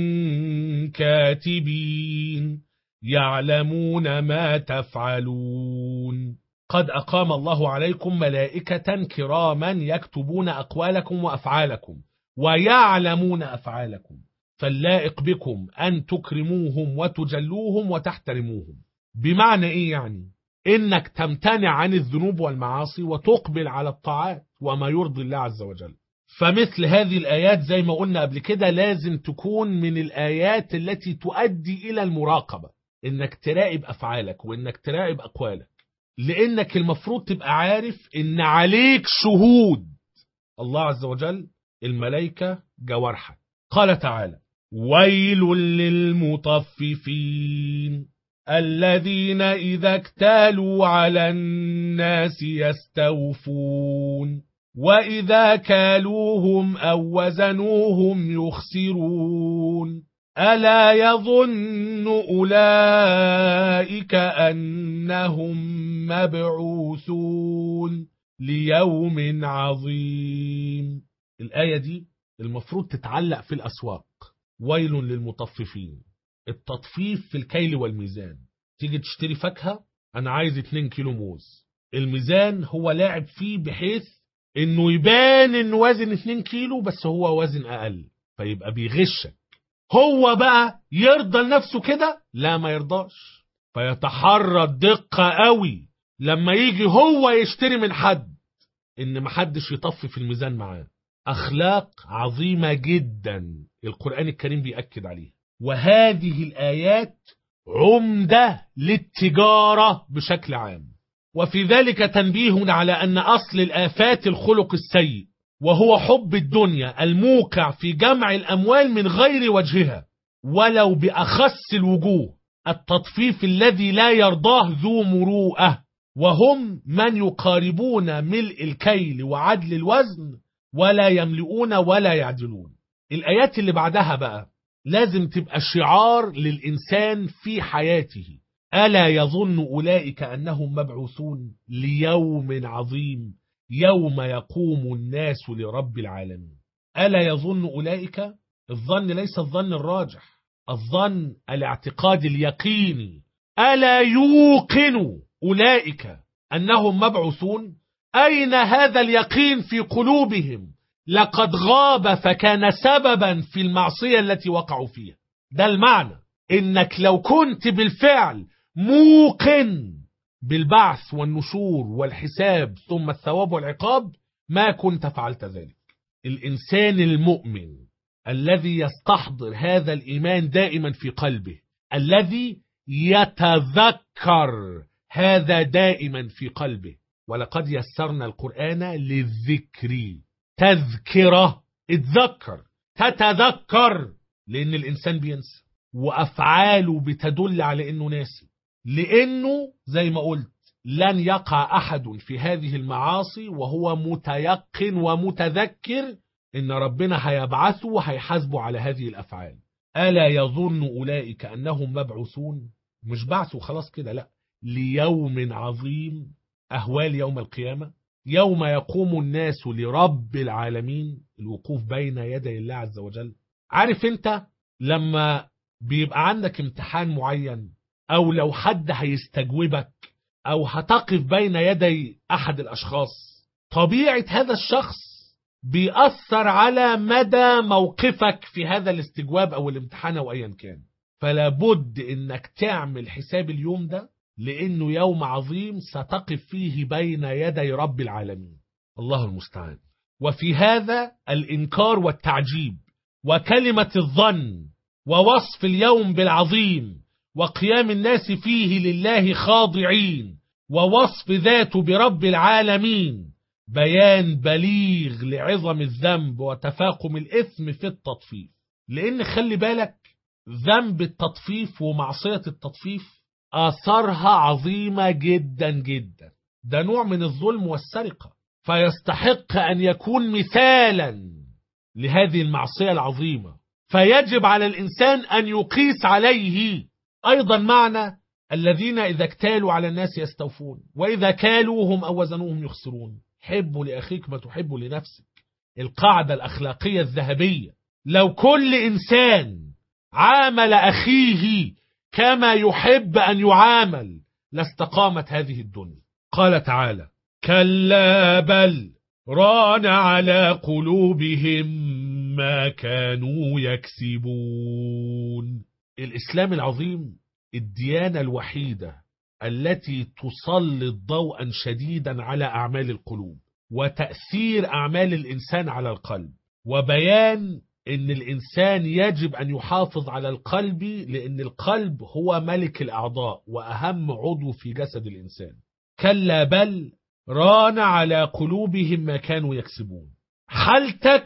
كاتبين يعلمون ما تفعلون. قد أقام الله عليكم ملائكة كراما يكتبون أقوالكم وأفعالكم ويعلمون أفعالكم، فاللائق بكم أن تكرموهم وتجلوهم وتحترموهم. بمعنى إيه يعني؟ إنك تمتنع عن الذنوب والمعاصي وتقبل على الطاعات وما يرضي الله عز وجل. فمثل هذه الآيات زي ما قلنا قبل كده لازم تكون من الآيات التي تؤدي إلى المراقبة، إنك تراقب أفعالك وإنك تراقب أقوالك، لأنك المفروض تبقى عارف إن عليك شهود الله عز وجل، الملائكة جوارحك. قال تعالى ويل للمطففين الذين إذا اكتالوا على الناس يستوفون وإذا كالوهم أو وزنوهم يخسرون ألا يظن أولئك أنهم مبعوثون ليوم عظيم. الآية دي المفروض تتعلق في الأسواق. ويل للمطففين، التطفيف في الكيل والميزان. تيجي تشتري فاكهة، أنا عايز 2 كيلو موز، الميزان هو لاعب فيه بحيث إنه يبان إنه وزن 2 كيلو بس هو وزن أقل، فيبقى بيغشك. هو بقى يرضى لنفسه كده؟ لا، ما يرضاش، فيتحرى الدقة قوي لما يجي هو يشتري من حد إن محدش يطفف الميزان معاه. أخلاق عظيمة جدا القرآن الكريم بيأكد عليها. وهذه الآيات عمدة للتجارة بشكل عام. وفي ذلك تنبيه على أن أصل الآفات الخلق السيء، وهو حب الدنيا الموقع في جمع الأموال من غير وجهها ولو بأخس الوجوه، التطفيف الذي لا يرضاه ذو مروءة، وهم من يقاربون ملء الكيل وعدل الوزن ولا يملؤون ولا يعدلون. الآيات اللي بعدها بقى لازم تبقى شعار للإنسان في حياته. ألا يظن أولئك أنهم مبعوثون ليوم عظيم يوم يقوم الناس لرب العالمين. ألا يظن أولئك، الظن ليس الظن الراجح، الظن الاعتقاد اليقيني. ألا يوقن أولئك أنهم مبعوثون، أين هذا اليقين في قلوبهم؟ لقد غاب فكان سببا في المعصية التي وقعوا فيها. ده المعنى، إنك لو كنت بالفعل موقن بالبعث والنشور والحساب ثم الثواب والعقاب ما كنت فعلت ذلك. الإنسان المؤمن الذي يستحضر هذا الإيمان دائما في قلبه، الذي يتذكر هذا دائما في قلبه. ولقد يسرنا القرآن للذكر، تذكرة، اتذكر، تتذكر، لأن الإنسان بينسى وأفعاله بتدل على أنه ناسي. لأنه زي ما قلت لن يقع أحد في هذه المعاصي وهو متيقن ومتذكر إن ربنا هيبعثه وهيحاسبه على هذه الأفعال. ألا يظن أولئك أنهم مبعوثون، مش بعثوا خلاص كده، لا، ليوم عظيم، أهوال يوم القيامة، يوم يقوم الناس لرب العالمين، الوقوف بين يدي الله عز وجل. عارف انت لما بيبقى عندك امتحان معين، او لو حد هيستجوبك، او هتقف بين يدي احد الاشخاص، طبيعة هذا الشخص بيأثر على مدى موقفك في هذا الاستجواب او الامتحان او ايا كان. فلا بد انك تعمل حساب اليوم ده، لأنه يوم عظيم ستقف فيه بين يدي رب العالمين. الله المستعان. وفي هذا الإنكار والتعجيب وكلمة الظن ووصف اليوم بالعظيم وقيام الناس فيه لله خاضعين ووصف ذاته برب العالمين، بيان بليغ لعظم الذنب وتفاقم الإثم في التطفيف. لأن خلي بالك، ذنب التطفيف ومعصية التطفيف آثارها عظيمة جدا جدا. ده نوع من الظلم والسرقة، فيستحق أن يكون مثالا لهذه المعصية العظيمة، فيجب على الإنسان أن يقيس عليه. أيضا معنى الذين إذا اكتالوا على الناس يستوفون وإذا كالوهم أو وزنوهم يخسرون. حبوا لأخيك ما تحبوا لنفسك، القاعدة الأخلاقية الذهبية. لو كل إنسان عامل أخيه كما يحب أن يعامل لاستقامت هذه الدنيا. قال تعالى: كلا بل ران على قلوبهم ما كانوا يكسبون. الإسلام العظيم الديانة الوحيدة التي تسلط ضوءا شديدا على أعمال القلوب وتأثير أعمال الإنسان على القلب، وبيان إن الإنسان يجب أن يحافظ على القلب، لأن القلب هو ملك الأعضاء وأهم عضو في جسد الإنسان. كلا بل ران على قلوبهم ما كانوا يكسبون. حالتك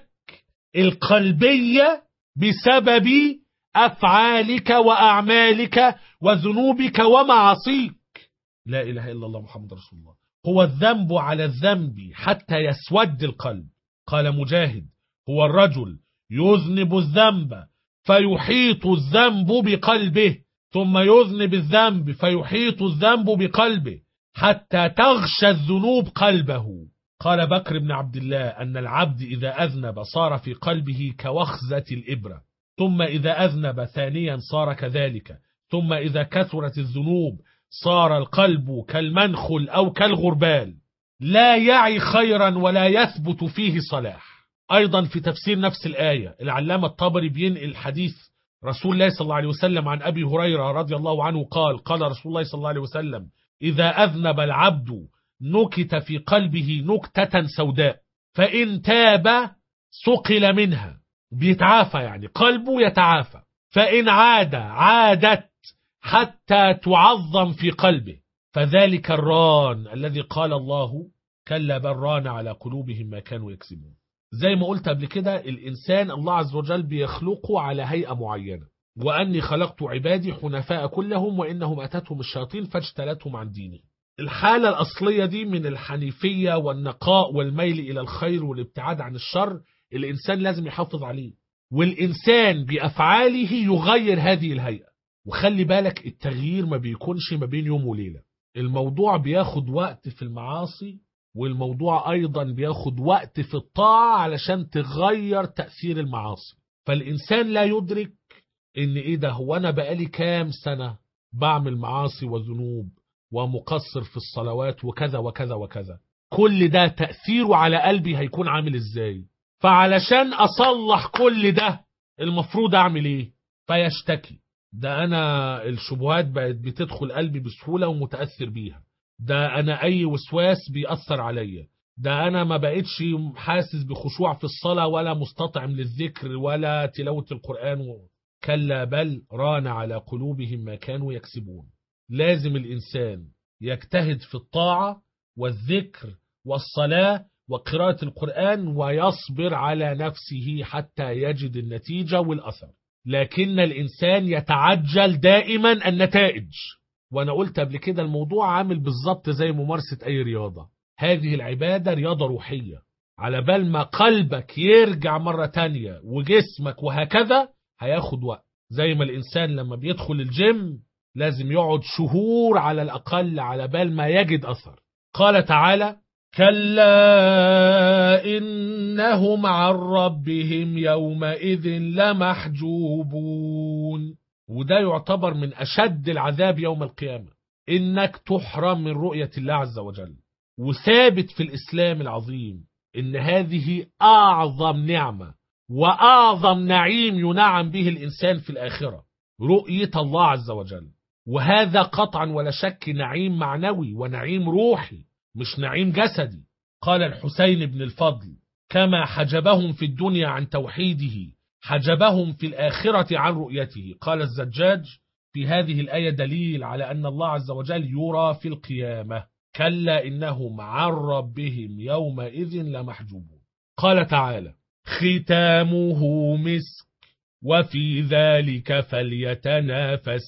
القلبية بسبب أفعالك وأعمالك وذنوبك ومعاصيك. لا إله إلا الله محمد رسول الله. هو الذنب على الذنب حتى يسود القلب. قال مجاهد: هو الرجل يذنب الذنب فيحيط الذنب بقلبه، ثم يذنب الذنب فيحيط الذنب بقلبه حتى تغشى الذنوب قلبه. قال بكر بن عبد الله أن العبد إذا أذنب صار في قلبه كوخزة الإبرة، ثم إذا أذنب ثانيا صار كذلك، ثم إذا كثرت الذنوب صار القلب كالمنخل أو كالغربال، لا يعي خيرا ولا يثبت فيه صلاح. أيضا في تفسير نفس الآية العلامة الطبري بينقل حديث رسول الله صلى الله عليه وسلم عن أبي هريرة رضي الله عنه قال: قال رسول الله صلى الله عليه وسلم: إذا أذنب العبد نكت في قلبه نكتة سوداء، فإن تاب سقل منها، بيتعافى يعني قلبه يتعافى، فإن عاد عادت حتى تعظم في قلبه، فذلك الران الذي قال الله: كلا بل ران على قلوبهم ما كانوا يكسبون. زي ما قلت قبل كده، الإنسان الله عز وجل بيخلقه على هيئة معينة، وأني خلقت عبادي حنفاء كلهم وإنهم أتتهم الشياطين فاجتلتهم عن ديني. الحالة الأصلية دي من الحنيفية والنقاء والميل إلى الخير والابتعاد عن الشر، الإنسان لازم يحافظ عليه، والإنسان بأفعاله يغير هذه الهيئة. وخلي بالك التغيير ما بيكونش ما بين يوم وليلة، الموضوع بياخد وقت في المعاصي، والموضوع أيضا بياخد وقت في الطاعة علشان تغير تأثير المعاصي. فالإنسان لا يدرك إن إيه ده، هو أنا بقالي كام سنة بعمل معاصي وذنوب ومقصر في الصلوات وكذا وكذا وكذا، كل ده تأثيره على قلبي هيكون عامل إزاي؟ فعلشان أصلح كل ده المفروض أعمل إيه؟ فيشتكي، ده أنا الشبهات بقت بتدخل قلبي بسهولة ومتأثر بيها، ده أنا أي وسواس بيأثر عليا، ده أنا ما بقتش حاسس بخشوع في الصلاة ولا مستطعم للذكر ولا تلاوة القرآن. كلا بل ران على قلوبهم ما كانوا يكسبون. لازم الإنسان يجتهد في الطاعة والذكر والصلاة وقراءة القرآن ويصبر على نفسه حتى يجد النتيجة والأثر، لكن الإنسان يتعجل دائما النتائج. وأنا قلت قبل كده الموضوع عامل بالضبط زي ممارسة أي رياضة، هذه العبادة رياضة روحية، على بال ما قلبك يرجع مرة تانية وجسمك وهكذا هياخد وقت. زي ما الإنسان لما بيدخل الجيم لازم يقعد شهور على الأقل على بال ما يجد أثر. قال تعالى: كلا إنهم عن ربهم يومئذ لمحجوبون. وده يعتبر من أشد العذاب يوم القيامة، إنك تحرم من رؤية الله عز وجل. وثابت في الإسلام العظيم إن هذه أعظم نعمة وأعظم نعيم ينعم به الإنسان في الآخرة، رؤية الله عز وجل. وهذا قطعا ولا شك نعيم معنوي ونعيم روحي، مش نعيم جسدي. قال الحسين بن الفضل: كما حجبهم في الدنيا عن توحيده حجبهم في الآخرة عن رؤيته. قال الزجاج: في هذه الآية دليل على أن الله عز وجل يرى في القيامة. كلا إنهم عن ربهم يومئذ لمحجوبون. قال تعالى: ختامه مسك وفي ذلك فليتنافس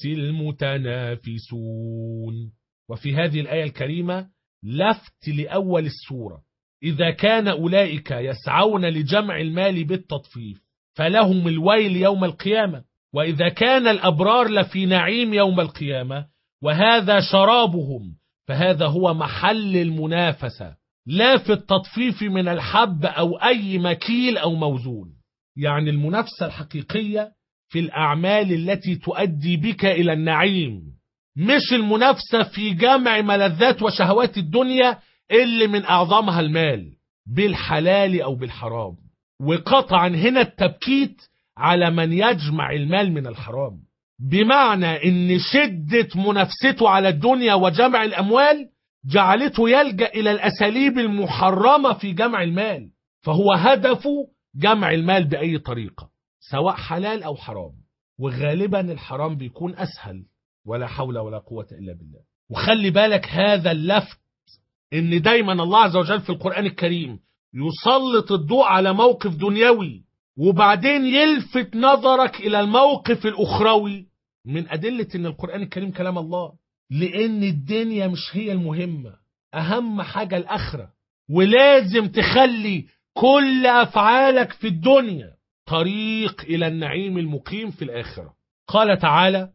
المتنافسون. وفي هذه الآية الكريمة لفت لأول السورة: إذا كان أولئك يسعون لجمع المال بالتطفيف فلهم الويل يوم القيامة، وإذا كان الأبرار لفي نعيم يوم القيامة وهذا شرابهم فهذا هو محل المنافسة، لا في التطفيف من الحب أو أي مكيل أو موزون. يعني المنافسة الحقيقية في الأعمال التي تؤدي بك إلى النعيم، مش المنافسة في جمع ملذات وشهوات الدنيا اللي من أعظمها المال بالحلال أو بالحرام. وقطعا هنا التبكيت على من يجمع المال من الحرام، بمعنى ان شدة منافسته على الدنيا وجمع الأموال جعلته يلجأ إلى الأساليب المحرمة في جمع المال، فهو هدفه جمع المال بأي طريقة سواء حلال أو حرام، وغالبا الحرام بيكون أسهل، ولا حول ولا قوة إلا بالله. وخلي بالك هذا اللفت، إن دايما الله عز وجل في القرآن الكريم يسلط الضوء على موقف دنيوي وبعدين يلفت نظرك إلى الموقف الأخروي، من أدلة إن القرآن الكريم كلام الله، لأن الدنيا مش هي المهمة، أهم حاجة الآخرة. ولازم تخلي كل أفعالك في الدنيا طريق إلى النعيم المقيم في الآخرة. قال تعالى: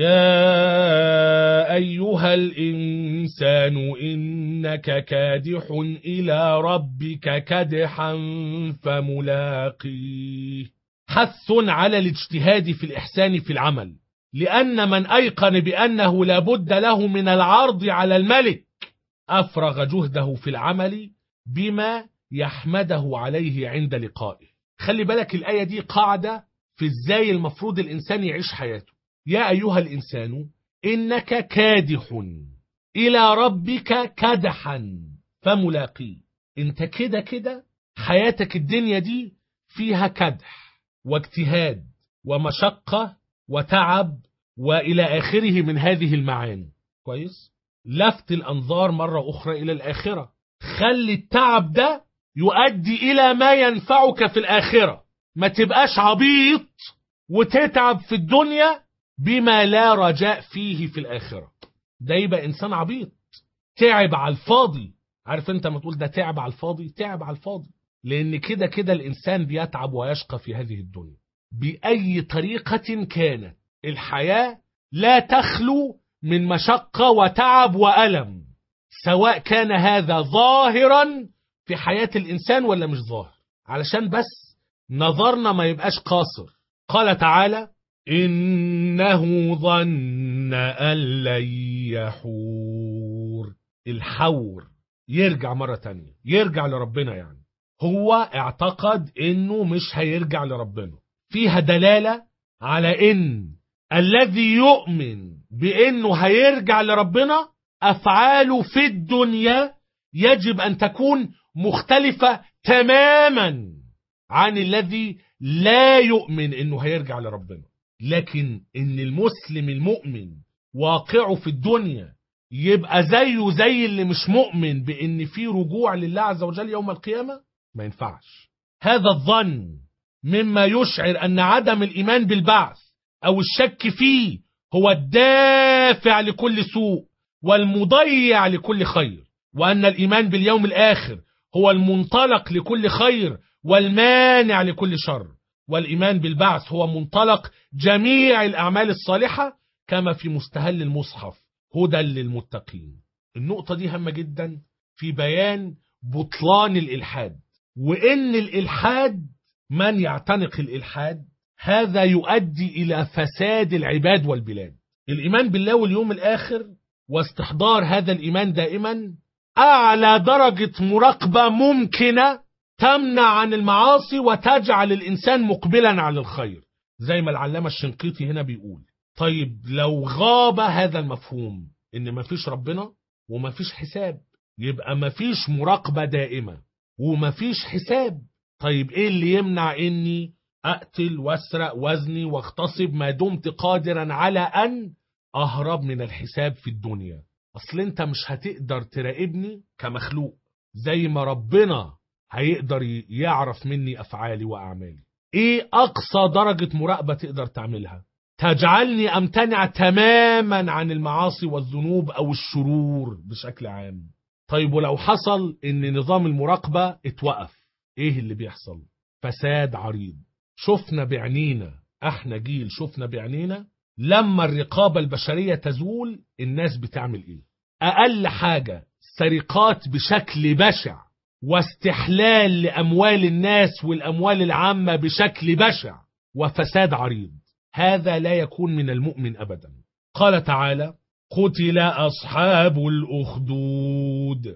يا أيها الإنسان إنك كادح إلى ربك كدحا فملاقيه. حث على الاجتهاد في الإحسان في العمل، لأن من أيقن بأنه لابد له من العرض على الملك أفرغ جهده في العمل بما يحمده عليه عند لقائه. خلي بالك الآية دي قاعدة في إزاي المفروض الإنسان يعيش حياته. يا أيها الإنسان إنك كادح إلى ربك كدحا فملاقيه. انت كده كده حياتك الدنيا دي فيها كدح واجتهاد ومشقة وتعب وإلى آخره من هذه المعاني. كويس؟ لفت الأنظار مرة أخرى إلى الآخرة، خلي التعب ده يؤدي إلى ما ينفعك في الآخرة، ما تبقاش عبيط وتتعب في الدنيا بما لا رجاء فيه في الآخرة، ده يبقى إنسان عبيط. تعب على الفاضي. عارف انت ما تقول ده تعب على الفاضي، تعب على الفاضي، لان كده كده الانسان بيتعب ويشقى في هذه الدنيا بأي طريقة كانت. الحياة لا تخلو من مشقة وتعب وألم، سواء كان هذا ظاهرا في حياة الإنسان ولا مش ظاهر، علشان بس نظرنا ما يبقاش قاصر. قال تعالى: إنه ظن أن لن يحور. الحور يرجع مرة تانية، يرجع لربنا، يعني هو اعتقد انه مش هيرجع لربنا. فيها دلالة على ان الذي يؤمن بانه هيرجع لربنا افعاله في الدنيا يجب ان تكون مختلفة تماما عن الذي لا يؤمن انه هيرجع لربنا. لكن ان المسلم المؤمن واقعه في الدنيا يبقى زيه زي اللي مش مؤمن بان في رجوع لله عز وجل يوم القيامة، ما ينفعش. هذا الظن مما يشعر ان عدم الايمان بالبعث او الشك فيه هو الدافع لكل سوء والمضيع لكل خير، وان الايمان باليوم الاخر هو المنطلق لكل خير والمانع لكل شر، والايمان بالبعث هو منطلق جميع الاعمال الصالحة كما في مستهل المصحف هدى للمتقين. النقطة دي هامة جدا في بيان بطلان الإلحاد، وإن الإلحاد من يعتنق الإلحاد هذا يؤدي إلى فساد العباد والبلاد. الإيمان بالله واليوم الآخر واستحضار هذا الإيمان دائما أعلى درجة مراقبة ممكنة تمنع عن المعاصي وتجعل الإنسان مقبلا على الخير، زي ما العلامة الشنقيطي هنا بيقول. طيب لو غاب هذا المفهوم ان مفيش ربنا ومفيش حساب، يبقى مفيش مراقبة دائمة ومفيش حساب. طيب ايه اللي يمنع اني اقتل واسرق وازني واغتصب ما دمت قادرا على ان اهرب من الحساب في الدنيا؟ اصل انت مش هتقدر تراقبني كمخلوق زي ما ربنا هيقدر يعرف مني افعالي واعمالي. ايه اقصى درجة مراقبة تقدر تعملها؟ تجعلني امتنع تماما عن المعاصي والذنوب او الشرور بشكل عام. طيب ولو حصل ان نظام المراقبة اتوقف، ايه اللي بيحصل؟ فساد عريض. شفنا بعينينا، احنا جيل شفنا بعينينا لما الرقابة البشرية تزول الناس بتعمل ايه. اقل حاجة سرقات بشكل بشع واستحلال لاموال الناس والاموال العامة بشكل بشع وفساد عريض. هذا لا يكون من المؤمن أبدا. قال تعالى: قتل أصحاب الأخدود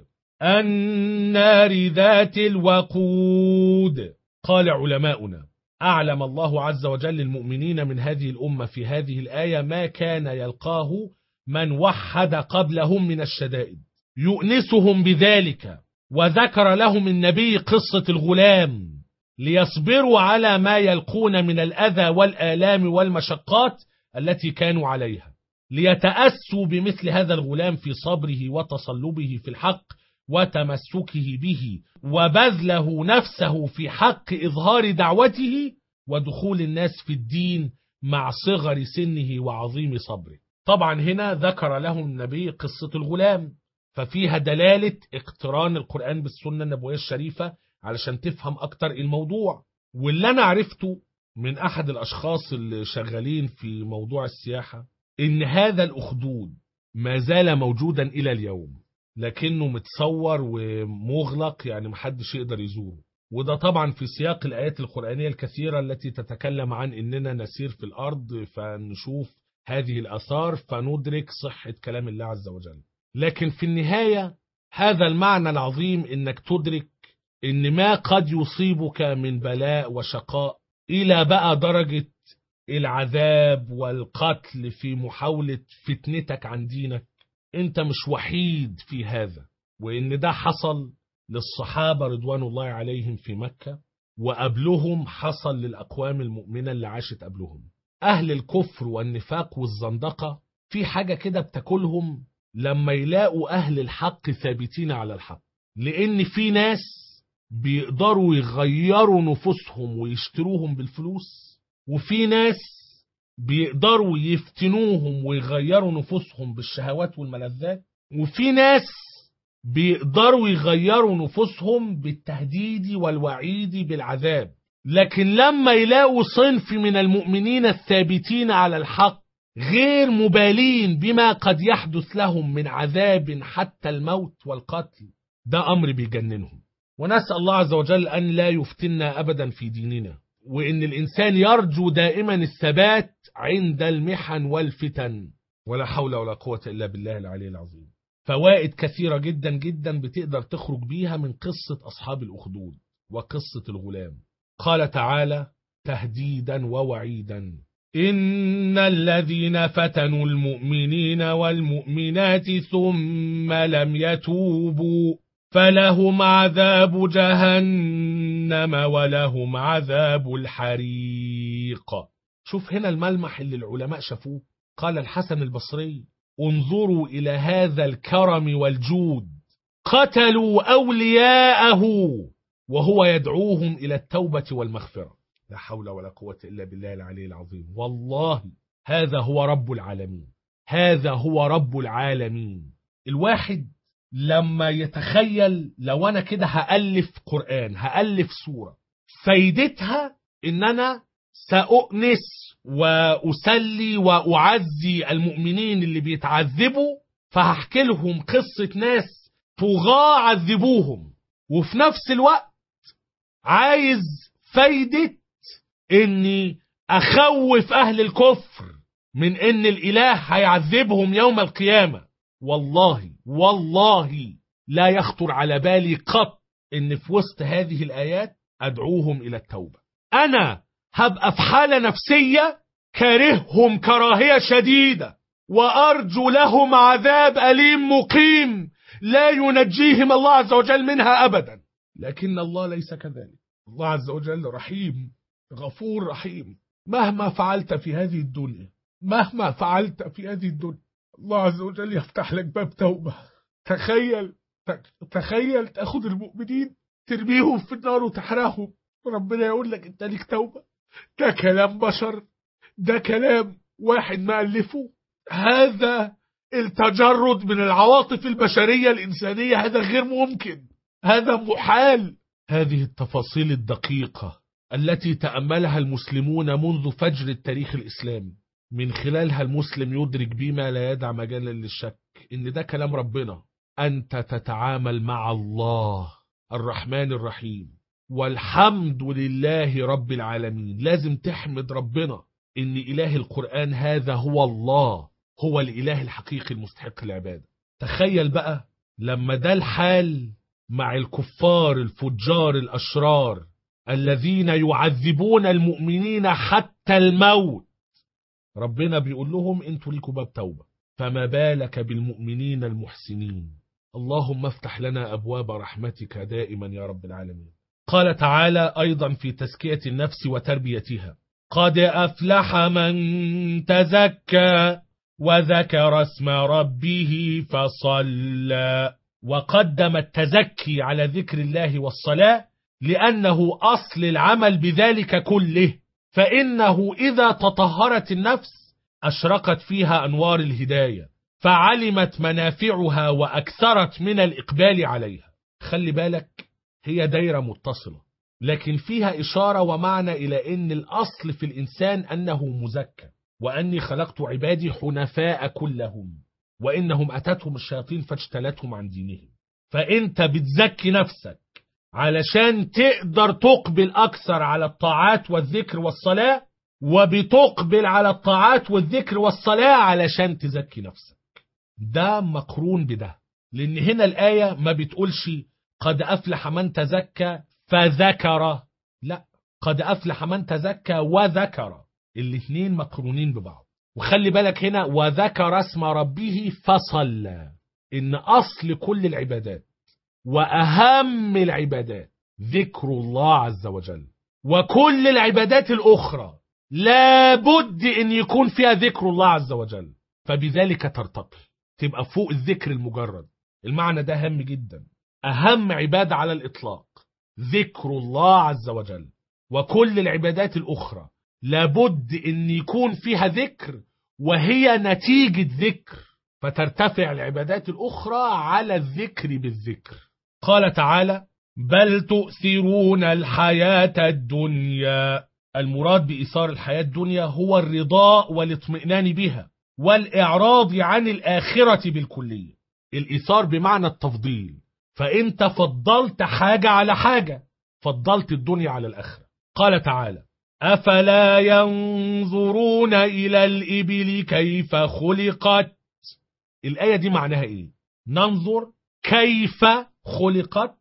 النار ذات الوقود. قال علماؤنا: أعلم الله عز وجل المؤمنين من هذه الأمة في هذه الآية ما كان يلقاه من وحد قبلهم من الشدائد يؤنسهم بذلك، وذكر لهم النبي قصة الغلام ليصبروا على ما يلقون من الأذى والآلام والمشقات التي كانوا عليها، ليتأسوا بمثل هذا الغلام في صبره وتصلبه في الحق وتمسكه به وبذله نفسه في حق إظهار دعوته ودخول الناس في الدين مع صغر سنه وعظيم صبره. طبعا هنا ذكر لهم النبي قصة الغلام، ففيها دلالة اقتران القرآن بالسنة النبوية الشريفة علشان تفهم أكتر الموضوع. واللي أنا عرفته من أحد الأشخاص اللي شغالين في موضوع السياحة إن هذا الأخدود ما زال موجودا إلى اليوم، لكنه متصور ومغلق، يعني محدش يقدر يزوره. وده طبعا في سياق الآيات القرآنية الكثيرة التي تتكلم عن إننا نسير في الأرض فنشوف هذه الآثار فندرك صحة كلام الله عز وجل. لكن في النهاية هذا المعنى العظيم إنك تدرك إن ما قد يصيبك من بلاء وشقاء إلى بقى درجة العذاب والقتل في محاولة فتنتك عن دينك، أنت مش وحيد في هذا، وإن ده حصل للصحابة رضوان الله عليهم في مكة، وقبلهم حصل للأقوام المؤمنة اللي عاشت قبلهم. أهل الكفر والنفاق والزندقة في حاجة كده بتاكلهم لما يلاقوا أهل الحق ثابتين على الحق، لأن في ناس بيقدروا يغيروا نفوسهم ويشتروهم بالفلوس، وفي ناس بيقدروا يفتنوهم ويغيروا نفوسهم بالشهوات والملذات، وفي ناس بيقدروا يغيروا نفوسهم بالتهديد والوعيد بالعذاب. لكن لما يلاقوا صنف من المؤمنين الثابتين على الحق غير مبالين بما قد يحدث لهم من عذاب حتى الموت والقتل، ده أمر بيجننهم. ونسأل الله عز وجل أن لا يفتنا أبدا في ديننا، وإن الإنسان يرجو دائما الثبات عند المحن والفتن. ولا حول ولا قوة إلا بالله العلي العظيم. فوائد كثيرة جدا جدا بتقدر تخرج بيها من قصة أصحاب الأخدود وقصة الغلام. قال تعالى تهديدا ووعيدا: إن الذين فتنوا المؤمنين والمؤمنات ثم لم يتوبوا فلهم عذاب جهنم ولهم عذاب الحريق. شوف هنا الملمح اللي العلماء شافوه. قال الحسن البصري: انظروا إلى هذا الكرم والجود، قتلوا أولياءه وهو يدعوهم إلى التوبة والمغفرة. لا حول ولا قوة إلا بالله العلي العظيم. والله هذا هو رب العالمين، هذا هو رب العالمين. الواحد لما يتخيل لو أنا كده هألف قرآن، هألف سورة، فايدتها إن أنا سأؤنس وأسلي وأعزي المؤمنين اللي بيتعذبوا، فهحكي لهم قصة ناس طغاة عذبوهم، وفي نفس الوقت عايز فايدة إني أخوف أهل الكفر من إن الإله هيعذبهم يوم القيامة. والله لا يخطر على بالي قط إن في وسط هذه الآيات أدعوهم إلى التوبة. أنا هبقى في حالة نفسية كارههم كراهية شديدة، وأرجو لهم عذاب أليم مقيم لا ينجيهم الله عز وجل منها أبدا. لكن الله ليس كذلك. الله عز وجل رحيم غفور رحيم. مهما فعلت في هذه الدنيا، مهما فعلت في هذه الدنيا، الله عز وجل يفتح لك باب توبة. تخيل تأخذ المؤمنين ترميهم في النار وتحرقهم، وربنا يقول لك انت ليك توبة. ده كلام بشر؟ ده كلام واحد مألفه؟ هذا التجرد من العواطف البشرية الإنسانية، هذا غير ممكن، هذا محال. هذه التفاصيل الدقيقة التي تأملها المسلمون منذ فجر التاريخ الإسلامي، من خلالها المسلم يدرك بما لا يدع مجالا للشك إن ده كلام ربنا. أنت تتعامل مع الله الرحمن الرحيم، والحمد لله رب العالمين. لازم تحمد ربنا إن إله القرآن هذا هو الله، هو الإله الحقيقي المستحق العبادة. تخيل بقى لما ده الحال مع الكفار الفجار الأشرار الذين يعذبون المؤمنين حتى الموت، ربنا بيقول لهم انتوا ليكوا باب توبة، فما بالك بالمؤمنين المحسنين. اللهم افتح لنا أبواب رحمتك دائما يا رب العالمين. قال تعالى أيضا في تزكية النفس وتربيتها: قد أفلح من تزكى وذكر اسم ربه فصلى. وقدم التزكي على ذكر الله والصلاة لأنه أصل العمل بذلك كله، فإنه إذا تطهرت النفس أشرقت فيها أنوار الهداية، فعلمت منافعها وأكثرت من الإقبال عليها. خلي بالك، هي دايرة متصلة لكن فيها إشارة ومعنى إلى أن الأصل في الإنسان أنه مزكى، وأني خلقت عبادي حنفاء كلهم وإنهم أتتهم الشياطين فاجتلتهم عن دينهم. فأنت بتزكي نفسك علشان تقدر تقبل أكثر على الطاعات والذكر والصلاة، وبتقبل على الطاعات والذكر والصلاة علشان تزكي نفسك. ده مقرون بده، لأن هنا الآية ما بتقولش قد أفلح من تزكى فذكر، لا، قد أفلح من تزكى وذكر، الاثنين مقرونين ببعض. وخلي بالك هنا وذكر اسم ربه فصلى، إن أصل كل العبادات وأهم العبادات ذكر الله عز وجل، وكل العبادات الأخرى لابد أن يكون فيها ذكر الله عز وجل، فبذلك ترتقي، تبقى فوق الذكر المجرد. المعنى ده هام جدا. أهم عبادة على الإطلاق ذكر الله عز وجل، وكل العبادات الأخرى لابد أن يكون فيها ذكر وهي نتيجة ذكر، فترتفع العبادات الأخرى على الذكر بالذكر. قال تعالى: بل تؤثرون الحياة الدنيا. المراد بإيثار الحياة الدنيا هو الرضاء والاطمئنان بها والإعراض عن الآخرة بالكلية. الإيثار بمعنى التفضيل، فأنت فضلت حاجة على حاجة، فضلت الدنيا على الآخرة. قال تعالى: أفلا ينظرون إلى الإبل كيف خلقت. الآية دي معناها إيه؟ ننظر كيف خلقت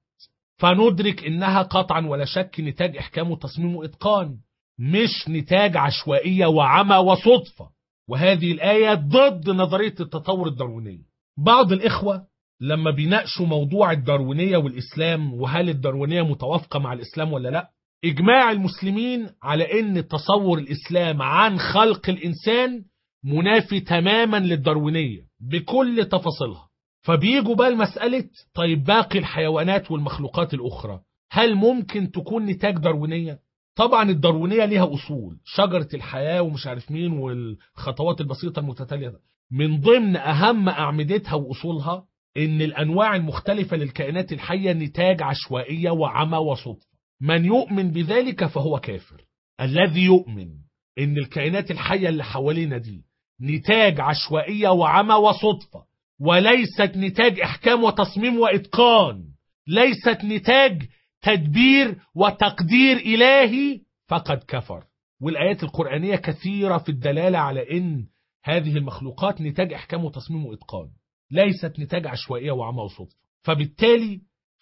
فندرك إنها قطعا ولا شك نتاج إحكام وتصميم وإتقان، مش نتاج عشوائية وعمى وصدفة. وهذه الآية ضد نظرية التطور الداروينية. بعض الإخوة لما بيناقشوا موضوع الداروينية والإسلام وهل الداروينية متوافقة مع الإسلام ولا لا، إجماع المسلمين على إن تصور الإسلام عن خلق الإنسان منافي تماما للداروينية بكل تفاصيلها. فبيجوا بقى المسألة: طيب باقي الحيوانات والمخلوقات الأخرى هل ممكن تكون نتاج داروينية؟ طبعا الداروينية ليها أصول، شجرة الحياة ومش عارف مين والخطوات البسيطة المتتالية. من ضمن أهم أعمدتها وأصولها إن الأنواع المختلفة للكائنات الحية نتاج عشوائية وعمى وصدفة. من يؤمن بذلك فهو كافر. الذي يؤمن إن الكائنات الحية اللي حوالينا دي نتاج عشوائية وعمى وصدفة، وليست نتاج إحكام وتصميم وإتقان، ليست نتاج تدبير وتقدير إلهي، فقد كفر. والآيات القرآنية كثيرة في الدلالة على إن هذه المخلوقات نتاج إحكام وتصميم وإتقان، ليست نتاج عشوائية وعمى وصدفة. فبالتالي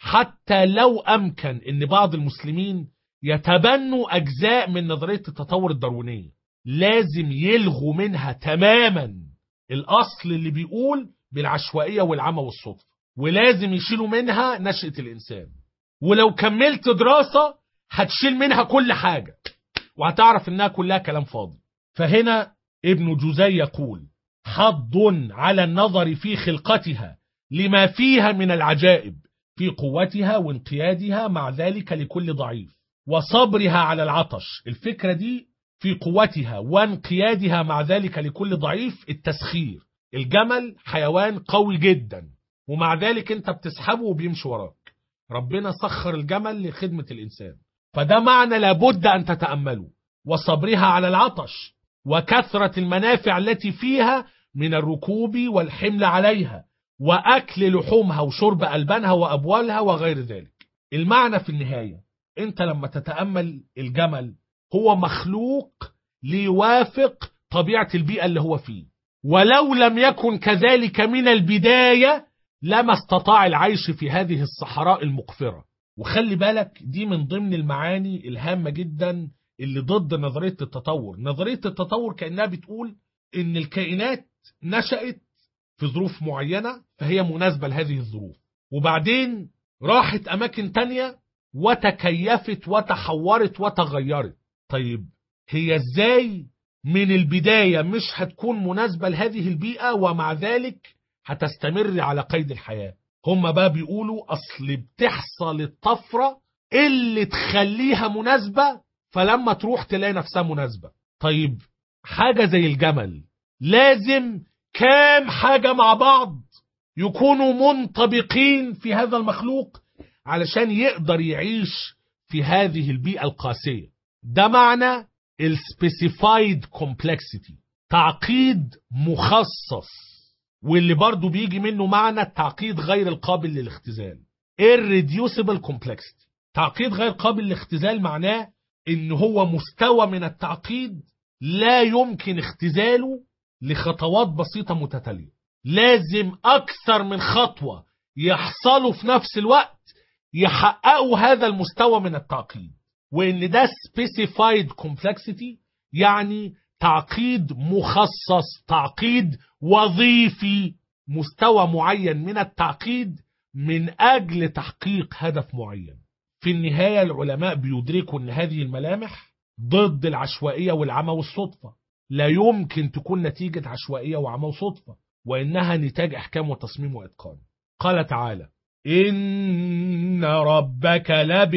حتى لو أمكن إن بعض المسلمين يتبنوا أجزاء من نظرية التطور الداروينية، لازم يلغوا منها تماما الأصل اللي بيقول بالعشوائية والعمى والصدفة، ولازم يشيلوا منها نشأة الإنسان. ولو كملت دراسة هتشيل منها كل حاجة وهتعرف إنها كلها كلام فاضي. فهنا ابن جوزي يقول: حض على النظر في خلقتها لما فيها من العجائب في قوتها وانقيادها مع ذلك لكل ضعيف، وصبرها على العطش. الفكرة دي في قوتها وانقيادها مع ذلك لكل ضعيف. التسخير، الجمل حيوان قوي جدا ومع ذلك انت بتسحبه وبيمشي وراك، ربنا سخر الجمل لخدمة الإنسان، فده معنى لابد أن تتأمله. وصبرها على العطش وكثرة المنافع التي فيها من الركوب والحمل عليها وأكل لحومها وشرب ألبانها وأبوالها وغير ذلك. المعنى في النهاية انت لما تتأمل الجمل هو مخلوق ليوافق طبيعة البيئة اللي هو فيه، ولو لم يكن كذلك من البداية لما استطاع العيش في هذه الصحراء المقفرة. وخلي بالك دي من ضمن المعاني الهامة جدا اللي ضد نظرية التطور. نظرية التطور كأنها بتقول إن الكائنات نشأت في ظروف معينة فهي مناسبة لهذه الظروف، وبعدين راحت أماكن تانية وتكيفت وتحورت وتغيرت. طيب هي ازاي من البداية مش هتكون مناسبة لهذه البيئة ومع ذلك هتستمر على قيد الحياة؟ هم بقى بيقولوا أصل بتحصل الطفرة اللي تخليها مناسبة، فلما تروح تلاقي نفسها مناسبة. طيب حاجة زي الجمل لازم كام حاجة مع بعض يكونوا منطبقين في هذا المخلوق علشان يقدر يعيش في هذه البيئة القاسية. ده معنى السبيسيفايد كومبلكسيتي، تعقيد مخصص، واللي برضو بيجي منه معنى التعقيد غير القابل للاختزال، irreducible complexity. تعقيد غير قابل للاختزال معناه ان هو مستوى من التعقيد لا يمكن اختزاله لخطوات بسيطة متتالية، لازم اكثر من خطوة يحصلوا في نفس الوقت يحققوا هذا المستوى من التعقيد. وان ده specified complexity يعني تعقيد مخصص، تعقيد وظيفي، مستوى معين من التعقيد من أجل تحقيق هدف معين. في النهاية العلماء بيدركوا أن هذه الملامح ضد العشوائية والعمى والصدفة، لا يمكن تكون نتيجة عشوائية وعمى وصدفة، وإنها نتاج إحكام وتصميم وإتقان. قال تعالى: إن ربك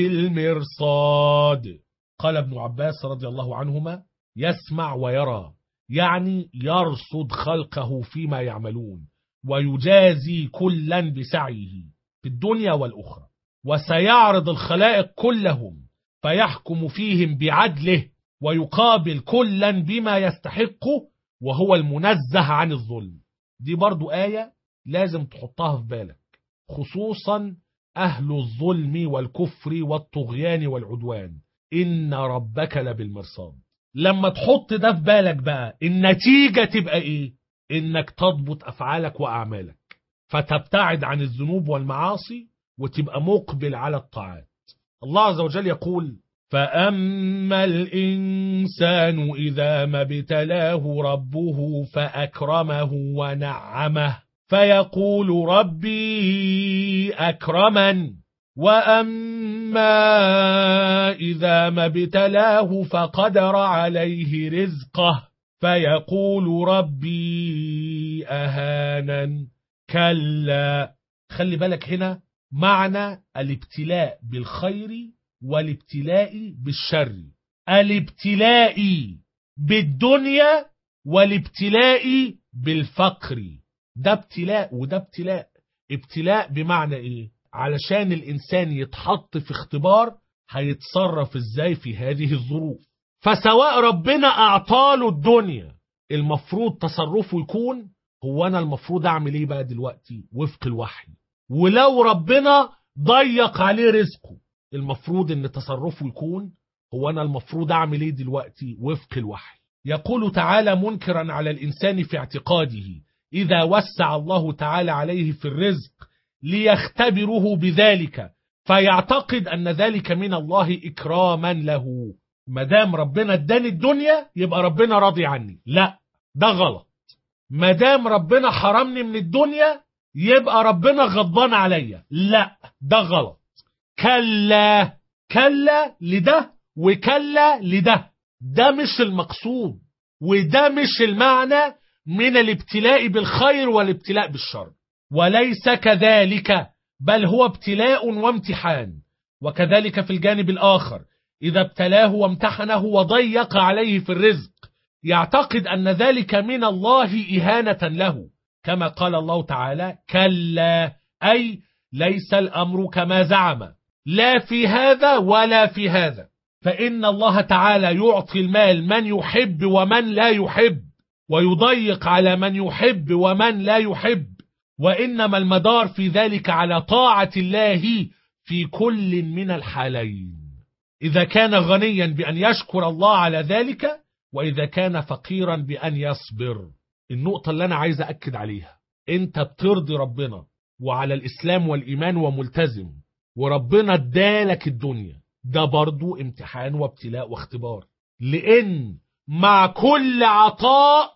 لبالمرصاد. قال ابن عباس رضي الله عنهما: يسمع ويرى، يعني يرصد خلقه فيما يعملون ويجازي كلا بسعيه في الدنيا والأخرى، وسيعرض الخلائق كلهم فيحكم فيهم بعدله ويقابل كلا بما يستحقه وهو المنزه عن الظلم. دي برضو آية لازم تحطها في بالك، خصوصا أهل الظلم والكفر والطغيان والعدوان، إن ربك لبالمرصاد. لما تحط ده في بالك بقى النتيجة تبقى إيه؟ إنك تضبط أفعالك وأعمالك فتبتعد عن الذنوب والمعاصي وتبقى مقبل على الطاعات. الله عز وجل يقول: فأما الإنسان إذا ما ابتلاه ربه فأكرمه ونعمه فيقول ربي أكرمن، وأما إذا ما ابتلاه فقدر عليه رزقه فيقول ربي أهانن. كلا. خلي بالك هنا معنى الابتلاء بالخير والابتلاء بالشر، الابتلاء بالدنيا والابتلاء بالفقر. ده ابتلاء وده ابتلاء. ابتلاء بمعنى ايه؟ علشان الانسان يتحط في اختبار هيتصرف ازاي في هذه الظروف. فسواء ربنا اعطاله الدنيا المفروض تصرفه يكون هو انا المفروض اعمل ايه بقى دلوقتي وفق الوحي، ولو ربنا ضيق عليه رزقه المفروض ان تصرفه يكون هو انا المفروض اعمل ايه دلوقتي وفق الوحي. يقول تعالى منكرا على الانسان في اعتقاده اذا وسع الله تعالى عليه في الرزق ليختبره بذلك فيعتقد ان ذلك من الله اكراما له. مدام ربنا اداني الدنيا يبقى ربنا راضي عني، لا ده غلط. مدام ربنا حرمني من الدنيا يبقى ربنا غضبان عليا، لا ده غلط. كلا، كلا لده وكلا لده، ده مش المقصود وده مش المعنى من الابتلاء بالخير والابتلاء بالشر، وليس كذلك، بل هو ابتلاء وامتحان. وكذلك في الجانب الآخر إذا ابتلاه وامتحنه وضيق عليه في الرزق يعتقد أن ذلك من الله إهانة له، كما قال الله تعالى: كلا، أي ليس الأمر كما زعم، لا في هذا ولا في هذا، فإن الله تعالى يعطي المال من يحب ومن لا يحب، ويضيق على من يحب ومن لا يحب، وإنما المدار في ذلك على طاعة الله في كل من الحالين، إذا كان غنيا بأن يشكر الله على ذلك، وإذا كان فقيرا بأن يصبر. النقطة اللي أنا عايز أكد عليها، أنت بترضي ربنا وعلى الإسلام والإيمان وملتزم، وربنا ادالك الدنيا، ده برضو امتحان وابتلاء واختبار، لأن مع كل عطاء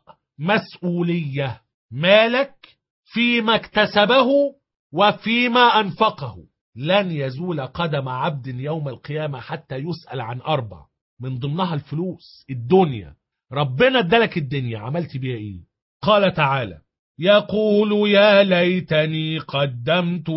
مسؤولية. مالك فيما اكتسبه وفيما أنفقه. لن يزول قدم عبد يوم القيامة حتى يسأل عن 4، من ضمنها الفلوس، الدنيا. ربنا ادالك الدنيا، عملت بيها ايه؟ قال تعالى: يقول يا ليتني قدمت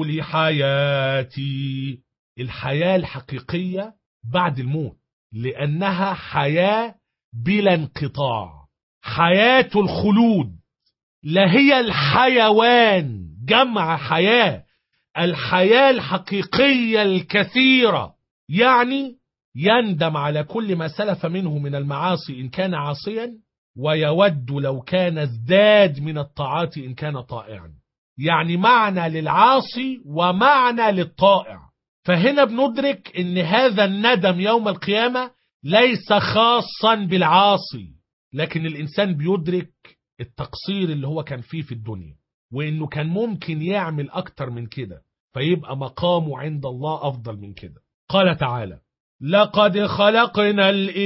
لحياتي. الحياة الحقيقية بعد الموت، لأنها حياة بلا انقطاع، حياة الخلود، لا هي الحيوان جمع حياة، الحياة الحقيقية الكثيرة. يعني يندم على كل ما سلف منه من المعاصي إن كان عاصيا، ويود لو كان ازداد من الطاعات إن كان طائعا. يعني معنى للعاصي ومعنى للطائع. فهنا بندرك ان هذا الندم يوم القيامة ليس خاصا بالعاصي، لكن الإنسان بيدرك التقصير اللي هو كان فيه في الدنيا، وإنه كان ممكن يعمل أكتر من كده، فيبقى مقامه عند الله أفضل من كده. قال تعالى: لقد خلقنا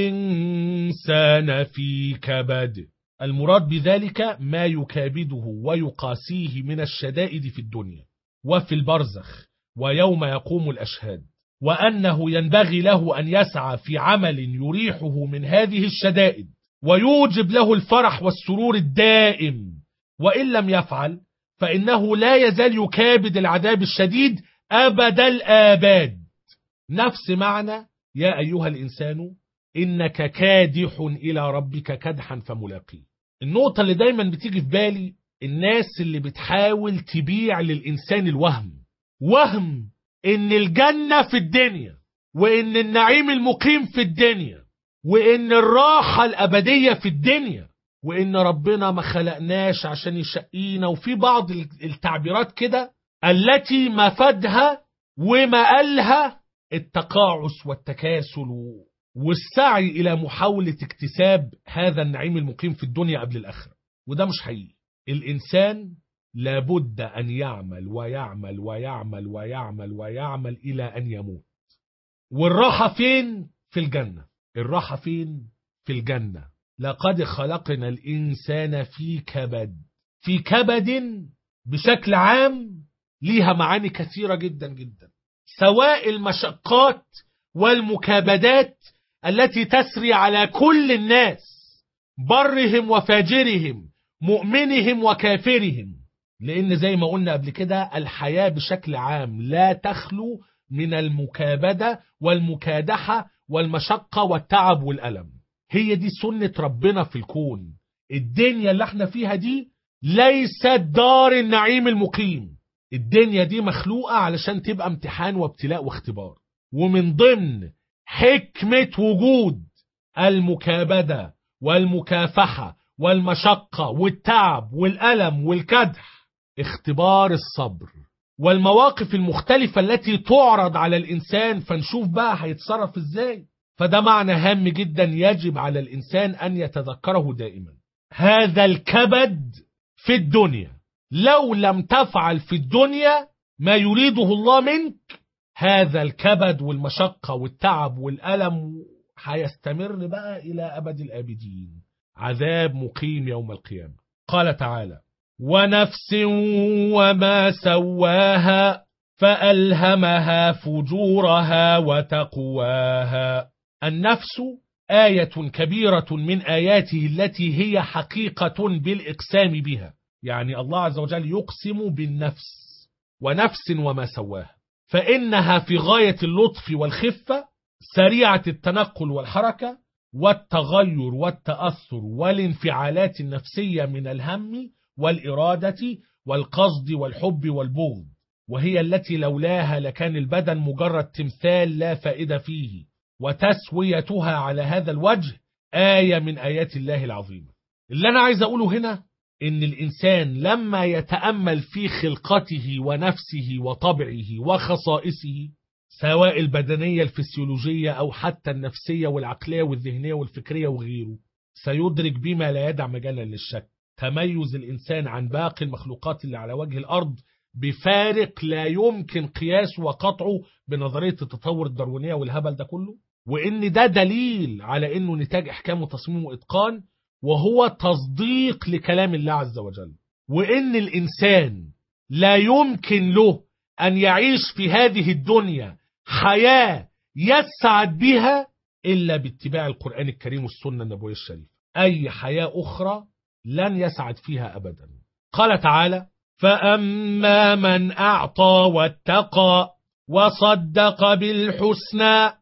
الإنسان في كبد. المراد بذلك ما يكابده ويقاسيه من الشدائد في الدنيا وفي البرزخ ويوم يقوم الأشهاد، وأنه ينبغي له أن يسعى في عمل يريحه من هذه الشدائد ويوجب له الفرح والسرور الدائم، وإن لم يفعل فإنه لا يزال يكابد العذاب الشديد أبد الآباد. نفس معنى يا أيها الإنسان إنك كادح إلى ربك كدحا فملاقيه. النقطة اللي دايما بتيجي في بالي الناس اللي بتحاول تبيع للإنسان وهم إن الجنة في الدنيا، وإن النعيم المقيم في الدنيا، وإن الراحة الأبدية في الدنيا، وإن ربنا ما خلقناش عشان يشقينا، وفي بعض التعبيرات كده التي مفادها ومآلها التقاعس والتكاسل والسعي إلى محاولة اكتساب هذا النعيم المقيم في الدنيا قبل الآخرة. وده مش حقيقي. الإنسان لابد أن يعمل ويعمل ويعمل ويعمل ويعمل إلى أن يموت. والراحة فين؟ في الجنة. الراحة فين؟ في الجنة. لقد خلقنا الإنسان في كبد. في كبد بشكل عام ليها معاني كثيرة جدا جدا، سواء المشقات والمكابدات التي تسري على كل الناس، برهم وفاجرهم، مؤمنهم وكافرهم. لأن زي ما قلنا قبل كده الحياة بشكل عام لا تخلو من المكابدة والمكادحة والمشقة والتعب والألم. هي دي سنة ربنا في الكون. الدنيا اللي احنا فيها دي ليست دار النعيم المقيم. الدنيا دي مخلوقة علشان تبقى امتحان وابتلاء واختبار. ومن ضمن حكمة وجود المكابدة والمكافحة والمشقة والتعب والألم والكدح اختبار الصبر والمواقف المختلفة التي تعرض على الإنسان، فنشوف بقى هيتصرف ازاي. فده معنى هام جدا يجب على الإنسان أن يتذكره دائما. هذا الكبد في الدنيا، لو لم تفعل في الدنيا ما يريده الله منك، هذا الكبد والمشقة والتعب والألم هيستمر بقى إلى أبد الآبدين، عذاب مقيم يوم القيامة. قال تعالى: ونفس وما سواها فألهمها فجورها وتقواها. النفس آية كبيرة من آياته التي هي حقيقة بالإقسام بها. يعني الله عز وجل يقسم بالنفس، ونفس وما سواها، فإنها في غاية اللطف والخفة، سريعة التنقل والحركة والتغير والتأثر والانفعالات النفسية من الهم والإرادة والقصد والحب والبغض، وهي التي لولاها لكان البدن مجرد تمثال لا فائدة فيه. وتسويتها على هذا الوجه آية من آيات الله العظيمة. اللي أنا عايز أقوله هنا إن الإنسان لما يتأمل في خلقته ونفسه وطبعه وخصائصه، سواء البدنية الفسيولوجية أو حتى النفسية والعقلية والذهنية والفكرية وغيره، سيدرك بما لا يدع مجالا للشك تميز الإنسان عن باقي المخلوقات اللي على وجه الأرض بفارق لا يمكن قياسه وقطعه بنظرية التطور الداروينية والهبل ده كله. وإن ده دليل على إنه نتاج إحكام وتصميم وإتقان، وهو تصديق لكلام الله عز وجل. وإن الإنسان لا يمكن له أن يعيش في هذه الدنيا حياة يسعد بها إلا باتباع القرآن الكريم والسنة النبوية الشريفة. أي حياة أخرى لن يسعد فيها أبدا. قال تعالى: فأما من أعطى واتقى وصدق بالحسنى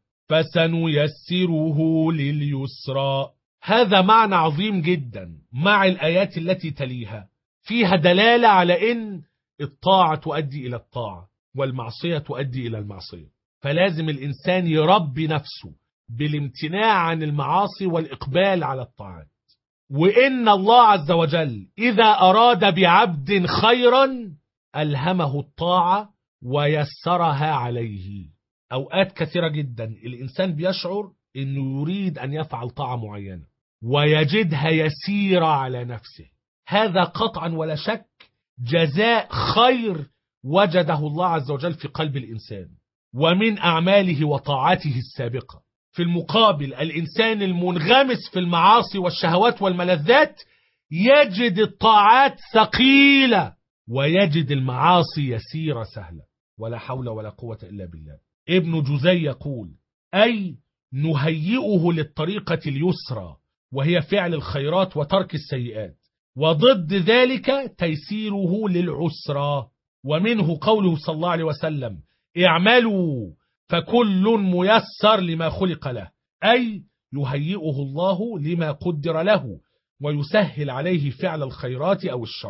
فسنيسره لليسرى. هذا معنى عظيم جدا مع الآيات التي تليها، فيها دلالة على إن الطاعة تؤدي إلى الطاعة والمعصية تؤدي إلى المعصية. فلازم الإنسان يربي نفسه بالامتناع عن المعاصي والإقبال على الطاعات. وإن الله عز وجل إذا أراد بعبد خيرا ألهمه الطاعة ويسرها عليه. أوقات كثيرة جدا الإنسان بيشعر إنه يريد أن يفعل طاعة معينة ويجدها يسيرة على نفسه. هذا قطعا ولا شك جزاء خير وجده الله عز وجل في قلب الإنسان ومن أعماله وطاعاته السابقة. في المقابل الإنسان المنغمس في المعاصي والشهوات والملذات يجد الطاعات ثقيلة ويجد المعاصي يسيرة سهلة. ولا حول ولا قوة إلا بالله. ابن جوزي يقول: أي نهيئه للطريقة اليسرى، وهي فعل الخيرات وترك السيئات، وضد ذلك تيسيره للعسرى. ومنه قوله صلى الله عليه وسلم: اعملوا فكل ميسر لما خلق له، أي يهيئه الله لما قدر له ويسهل عليه فعل الخيرات أو الشر.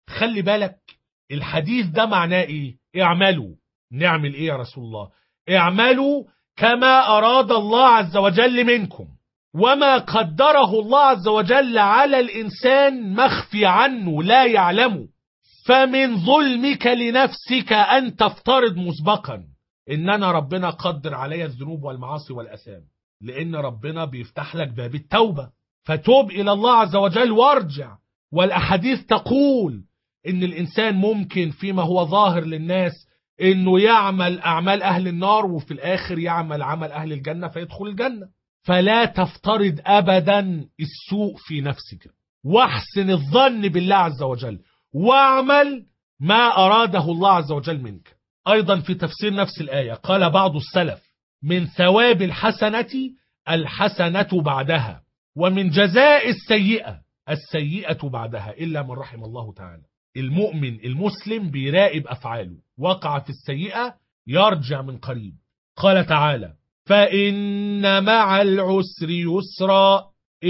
خلي بالك الحديث ده معناه ايه؟ اعملوا. نعمل ايه يا رسول الله؟ اعملوا كما اراد الله عز وجل منكم، وما قدره الله عز وجل على الانسان مخفي عنه لا يعلمه، فمن ظلمك لنفسك ان تفترض مسبقا ان انا ربنا قدر علي الذنوب والمعاصي والاثام، لان ربنا بيفتح لك باب التوبة، فتوب الى الله عز وجل وارجع. والاحاديث تقول ان الانسان ممكن فيما هو ظاهر للناس انه يعمل اعمال اهل النار، وفي الاخر يعمل عمل اهل الجنة فيدخل الجنة. فلا تفترض ابدا السوء في نفسك، واحسن الظن بالله عز وجل، واعمل ما اراده الله عز وجل منك. ايضا في تفسير نفس الآية قال بعض السلف: من ثواب الحسنة الحسنة بعدها، ومن جزاء السيئة السيئة بعدها، إلا من رحم الله تعالى. المؤمن المسلم بيراقب أفعاله، وقع في السيئة يرجع من قريب. قال تعالى: فإن مع العسر يسرا،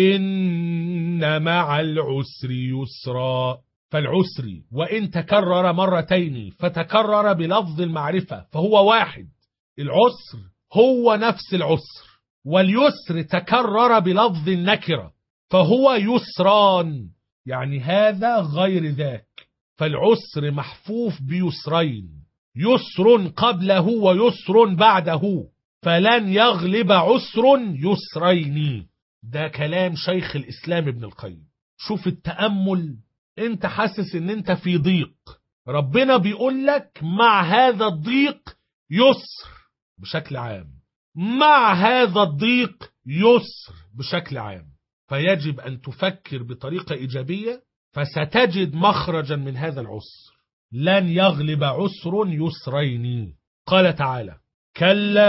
إن مع العسر يسرا. فالعسر وإن تكرر مرتين فتكرر بلفظ المعرفة فهو واحد، العسر هو نفس العسر، واليسر تكرر بلفظ النكرة فهو يسران، يعني هذا غير ذاك. فالعسر محفوف بيسرين، يسر قبله ويسر بعده، فلن يغلب عسر يسرين. ده كلام شيخ الإسلام ابن القيم. شوف التأمل، انت حاسس ان انت في ضيق، ربنا بيقول لك مع هذا الضيق يسر بشكل عام، مع هذا الضيق يسر بشكل عام. فيجب أن تفكر بطريقة إيجابية، فستجد مخرجا من هذا العسر. لن يغلب عسر يسرين. قال تعالى: كلا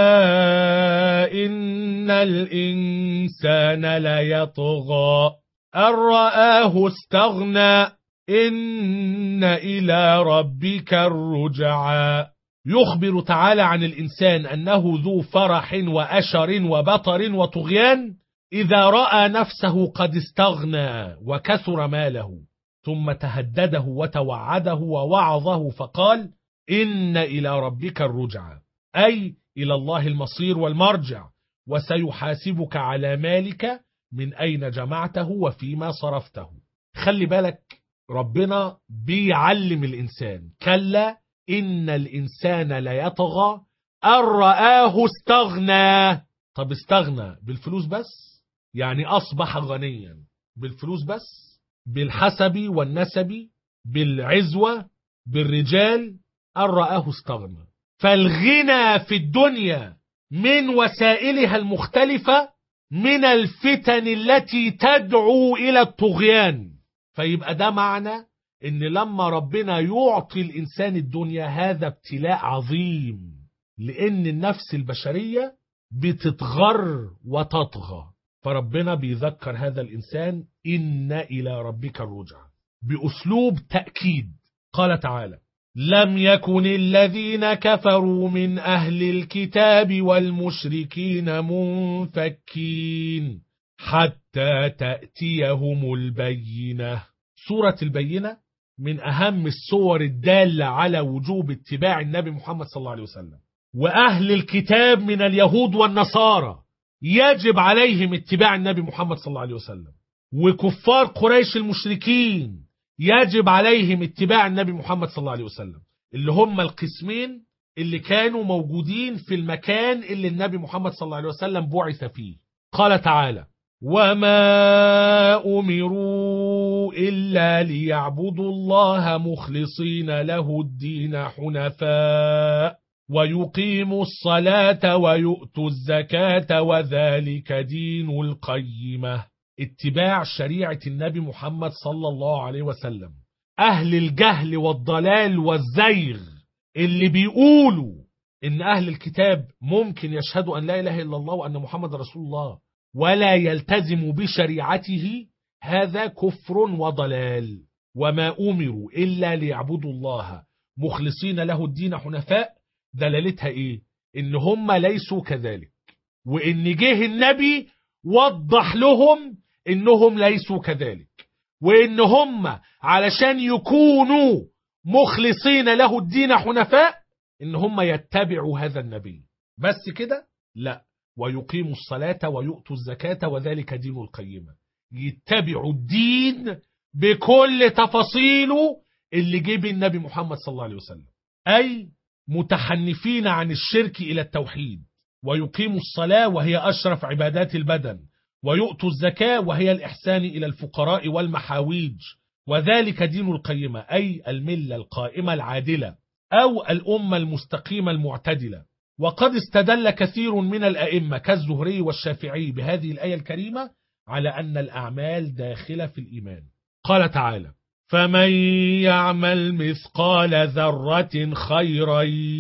إن الإنسان ليطغى أن رآه استغنى إن إلى ربك الرجعى. يخبر تعالى عن الإنسان أنه ذو فرح وأشر وبطر وطغيان إذا رأى نفسه قد استغنى وكثر ماله، ثم تهدده وتوعده ووعظه فقال: إن إلى ربك الرجعى، أي إلى الله المصير والمرجع، وسيحاسبك على مالك من أين جمعته وفيما صرفته. خلي بالك ربنا بيعلم الإنسان: كلا إن الإنسان ليطغى أن رآه استغنى. طب استغنى بالفلوس بس؟ يعني أصبح غنيا بالفلوس بس؟ بالحسب والنسب، بالعزوة، بالرجال؟ أن رآه استغنى. فالغنى في الدنيا من وسائلها المختلفة من الفتن التي تدعو إلى الطغيان. فيبقى ده معنى إن لما ربنا يعطي الإنسان الدنيا هذا ابتلاء عظيم، لأن النفس البشرية بتتغر وتطغى، فربنا بيذكر هذا الإنسان: إن إلى ربك الرجع، بأسلوب تأكيد. قال تعالى: لم يكن الذين كفروا من أهل الكتاب والمشركين منفكين حتى تأتيهم البينة. سورة البينة من أهم الصور الدالة على وجوب اتباع النبي محمد صلى الله عليه وسلم. وأهل الكتاب من اليهود والنصارى يجب عليهم اتباع النبي محمد صلى الله عليه وسلم، وكفار قريش المشركين يجب عليهم اتباع النبي محمد صلى الله عليه وسلم، اللي هم القسمين اللي كانوا موجودين في المكان اللي النبي محمد صلى الله عليه وسلم بعث فيه. قال تعالى: وما أمروا إلا ليعبدوا الله مخلصين له الدين حنفاء ويقيموا الصلاة ويؤتوا الزكاة وذلك دين القيمة. اتباع شريعة النبي محمد صلى الله عليه وسلم. أهل الجهل والضلال والزيغ اللي بيقولوا إن أهل الكتاب ممكن يشهدوا أن لا إله إلا الله وأن محمد رسول الله ولا يلتزم بشريعته، هذا كفر وضلال. وما أمروا إلا ليعبدوا الله مخلصين له الدين حنفاء، دلالتها إيه؟ إن هم ليسوا كذلك، وإن جه النبي وضح لهم إنهم ليسوا كذلك، وإن هم علشان يكونوا مخلصين له الدين حنفاء إن هم يتبعوا هذا النبي بس كده؟ لا، ويقيموا الصلاة ويؤتوا الزكاة وذلك دين القيمة. يتبعوا الدين بكل تفاصيله اللي جه به النبي محمد صلى الله عليه وسلم، أي متحنفين عن الشرك إلى التوحيد، ويقيموا الصلاة وهي أشرف عبادات البدن، ويؤتوا الزكاة وهي الإحسان إلى الفقراء والمحاويج، وذلك دين القيمة أي الملة القائمة العادلة أو الأمة المستقيمة المعتدلة. وقد استدل كثير من الأئمة كالزهري والشافعي بهذه الآية الكريمة على أن الأعمال داخلة في الإيمان. قال تعالى: فمن يعمل مثقال ذرة خيرا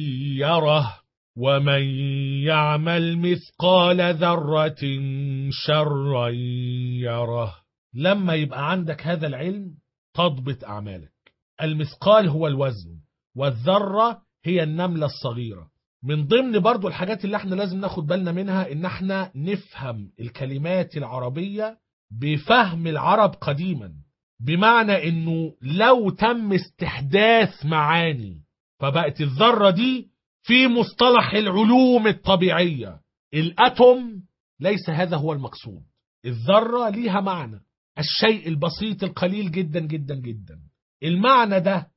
يره ومن يعمل مثقال ذرة شرا يره. لما يبقى عندك هذا العلم تضبط أعمالك. المثقال هو الوزن، والذرة هي النملة الصغيرة. من ضمن برضو الحاجات اللي احنا لازم ناخد بالنا منها ان احنا نفهم الكلمات العربية بفهم العرب قديما، بمعنى انه لو تم استحداث معاني فبقت الذرة دي في مصطلح العلوم الطبيعية الأتوم، ليس هذا هو المقصود. الذرة ليها معنى الشيء البسيط القليل جدا جدا جدا. المعنى ده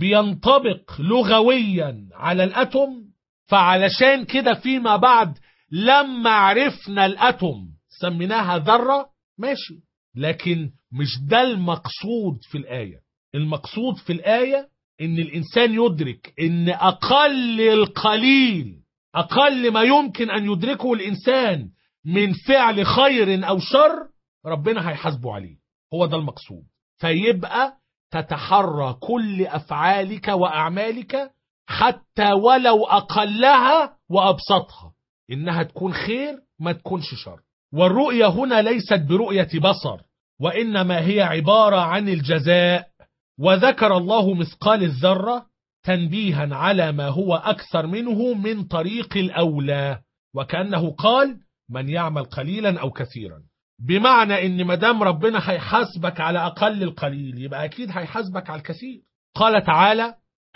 بينطبق لغويا على الأتوم، فعلشان كده فيما بعد لما عرفنا الأتوم سميناها ذرة ماشي، لكن مش ده المقصود في الآية. المقصود في الآية إن الإنسان يدرك إن أقل القليل، أقل ما يمكن أن يدركه الإنسان من فعل خير أو شر ربنا هيحاسبه عليه. هو ده المقصود. فيبقى تتحرى كل أفعالك وأعمالك حتى ولو أقلها وأبسطها إنها تكون خير ما تكونش شر. والرؤية هنا ليست برؤية بصر، وإنما هي عبارة عن الجزاء. وذكر الله مثقال الذرة تنبيها على ما هو أكثر منه من طريق الأولى، وكأنه قال من يعمل قليلا أو كثيرا، بمعنى إن مدام ربنا هيحاسبك على أقل القليل يبقى أكيد هيحاسبك على الكثير. قال تعالى: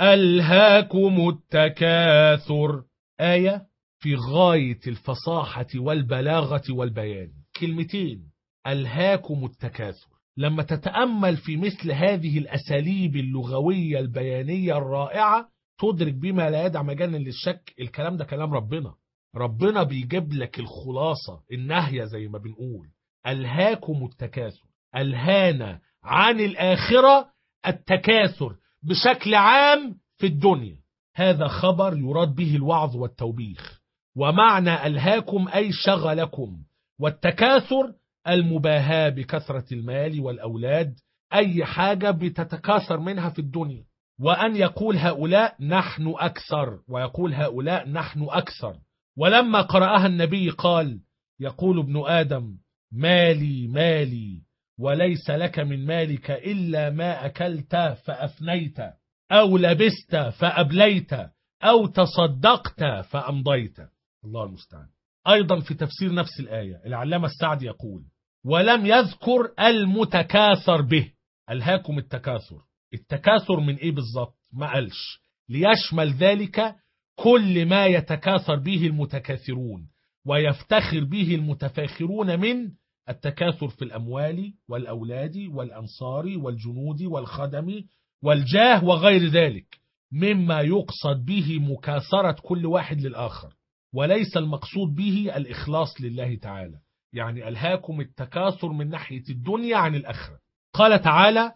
ألهاكم التكاثر، آية في غاية الفصاحة والبلاغة والبيان. كلمتين ألهاكم التكاثر، لما تتأمل في مثل هذه الأساليب اللغوية البيانية الرائعة تدرك بما لا يدع مجال للشك الكلام ده كلام ربنا. ربنا بيجيب لك الخلاصة النهية زي ما بنقول. ألهاكم التكاثر، ألهانا عن الآخرة التكاثر بشكل عام في الدنيا. هذا خبر يراد به الوعظ والتوبيخ. ومعنى ألهاكم أي شغلكم، والتكاثر المباهاة بكثرة المال والأولاد، أي حاجة بتتكاثر منها في الدنيا. وأن يقول هؤلاء نحن أكثر ويقول هؤلاء نحن أكثر. ولما قرأها النبي قال: يقول ابن آدم مالي مالي وليس لك من مالك إلا ما أكلت فأفنيت أو لبست فأبليت أو تصدقت فأمضيت. الله المستعان. أيضا في تفسير نفس الآية العلامة السعدي يقول: ولم يذكر المتكاثر به. ألهاكم التكاثر، التكاثر من إيه بالضبط؟ ما قالش، ليشمل ذلك كل ما يتكاثر به المتكاثرون ويفتخر به المتفاخرون من التكاثر في الأموال والأولاد والأنصار والجنود والخدم والجاه وغير ذلك مما يقصد به مكاثرة كل واحد للآخر، وليس المقصود به الإخلاص لله تعالى. يعني ألهاكم التكاثر من ناحية الدنيا عن الآخرة. قال تعالى: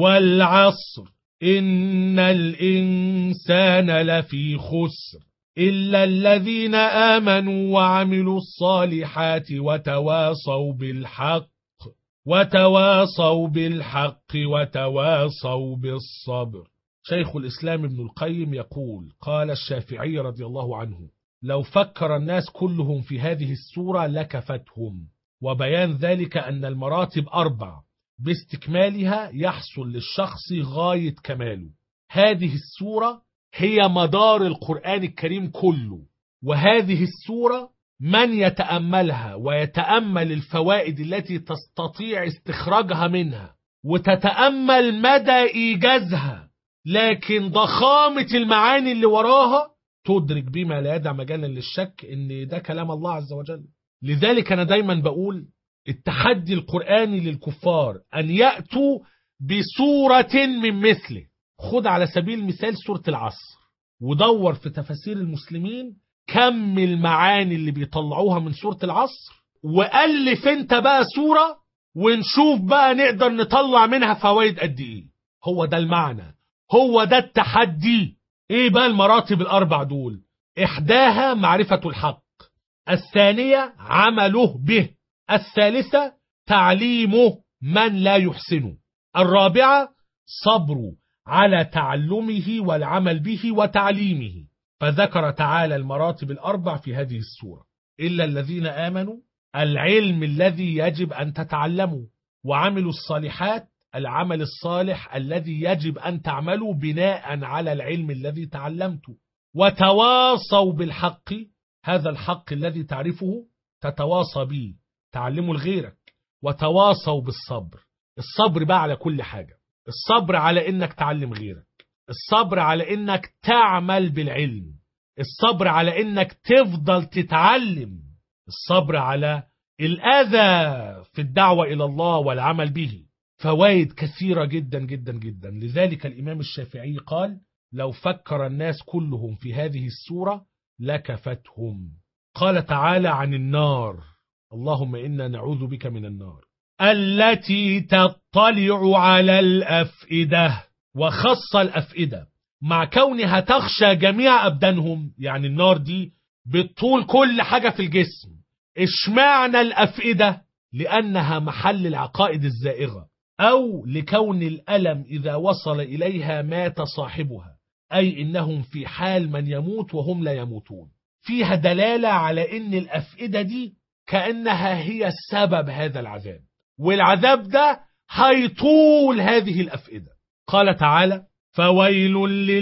والعصر إن الإنسان لفي خسر إلا الذين آمنوا وعملوا الصالحات وتواصوا بالحق وتواصوا بالصبر. شيخ الإسلام ابن القيم يقول: قال الشافعي رضي الله عنه: لو فكر الناس كلهم في هذه السورة لكفتهم. وبيان ذلك أن المراتب 4 باستكمالها يحصل للشخص غاية كماله. هذه السورة هي مدار القرآن الكريم كله، وهذه السورة من يتأملها ويتأمل الفوائد التي تستطيع استخراجها منها وتتأمل مدى إيجازها، لكن ضخامة المعاني اللي وراها تدرك بما لا يدع مجالا للشك إن ده كلام الله عز وجل. لذلك أنا دايما بقول التحدي القرآني للكفار أن يأتوا بسورة من مثله. خد على سبيل المثال سورة العصر ودور في تفاسير المسلمين كم المعاني اللي بيطلعوها من سورة العصر، وألف انت بقى سورة ونشوف بقى نقدر نطلع منها فوائد قد ايه. هو ده المعنى، هو ده التحدي. ايه بقى المراتب الاربع دول؟ احداها معرفة الحق، الثانية عمله به، الثالثة تعليمه من لا يحسنه، الرابعة صبره على تعلمه والعمل به وتعليمه. فذكر تعالى المراتب الأربع في هذه السورة. إلا الذين آمنوا، العلم الذي يجب أن تتعلموا، وعملوا الصالحات، العمل الصالح الذي يجب أن تعملوا بناء على العلم الذي تعلمته، وتواصوا بالحق، هذا الحق الذي تعرفه تتواصى به تعلمه لغيرك، وتواصوا بالصبر. الصبر بقى على كل حاجة، الصبر على إنك تعلم غيرك، الصبر على إنك تعمل بالعلم، الصبر على إنك تفضل تتعلم، الصبر على الأذى في الدعوة إلى الله والعمل به. فوائد كثيرة جدا جدا جدا. لذلك الإمام الشافعي قال: لو فكر الناس كلهم في هذه السورة لكفتهم. قال تعالى عن النار: اللهم إنا نعوذ بك من النار التي تطلع على الأفئدة، وخص الأفئدة مع كونها تخشى جميع أبدانهم. يعني النار دي بتطول كل حاجة في الجسم. اشمعنى الأفئدة؟ لأنها محل العقائد الزائغة، أو لكون الألم إذا وصل إليها مات صاحبها، أي إنهم في حال من يموت وهم لا يموتون. فيها دلالة على إن الأفئدة دي كأنها هي السبب هذا العذاب، والعذاب ده هيطول هذه الأفئدة. قال تعالى: فويل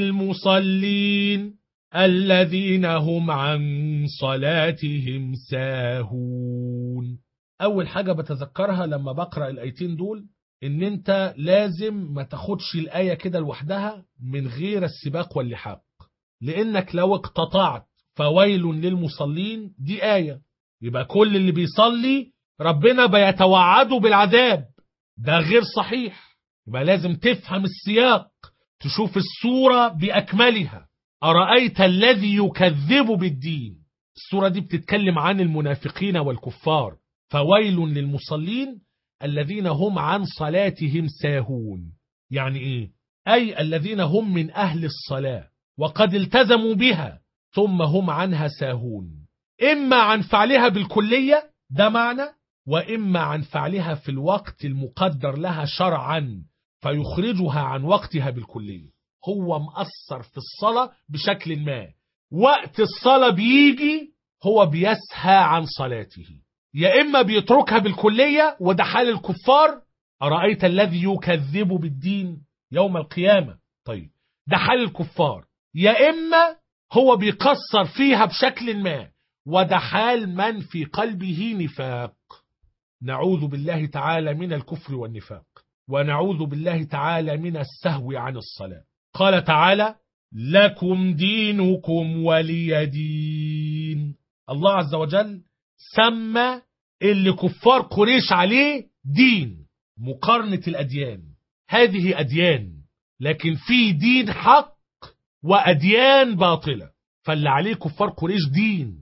للمصلين الذين هم عن صلاتهم ساهون. أول حاجة بتذكرها لما بقرأ الآيتين دول إن أنت لازم ما تاخدش الآية كده لوحدها من غير السباق واللحاق، لأنك لو اقتطعت فويل للمصلين دي آية، يبقى كل اللي بيصلي ربنا بيتوعده بالعذاب، ده غير صحيح. يبقى لازم تفهم السياق، تشوف السورة بأكملها. أرأيت الذي يكذب بالدين، السورة دي بتتكلم عن المنافقين والكفار. فويل للمصلين الذين هم عن صلاتهم ساهون. يعني إيه؟ أي الذين هم من أهل الصلاة وقد التزموا بها ثم هم عنها ساهون، إما عن فعلها بالكلية، ده معنى، وإما عن فعلها في الوقت المقدر لها شرعا فيخرجها عن وقتها بالكلية. هو مأثر في الصلاة بشكل ما، وقت الصلاة بيجي هو بيسهى عن صلاته، يا إما بيتركها بالكلية، وده حال الكفار. أرأيت الذي يكذب بالدين يوم القيامة، طيب ده حال الكفار. يا إما هو بيقصر فيها بشكل ما، وده حال من في قلبه نفاق. نعوذ بالله تعالى من الكفر والنفاق، ونعوذ بالله تعالى من السهو عن الصلاة. قال تعالى: لكم دينكم ولي دين. الله عز وجل سمى اللي كفار قريش عليه دين، مقارنة الأديان. هذه أديان، لكن في دين حق وأديان باطلة. فاللي عليه كفار قريش دين،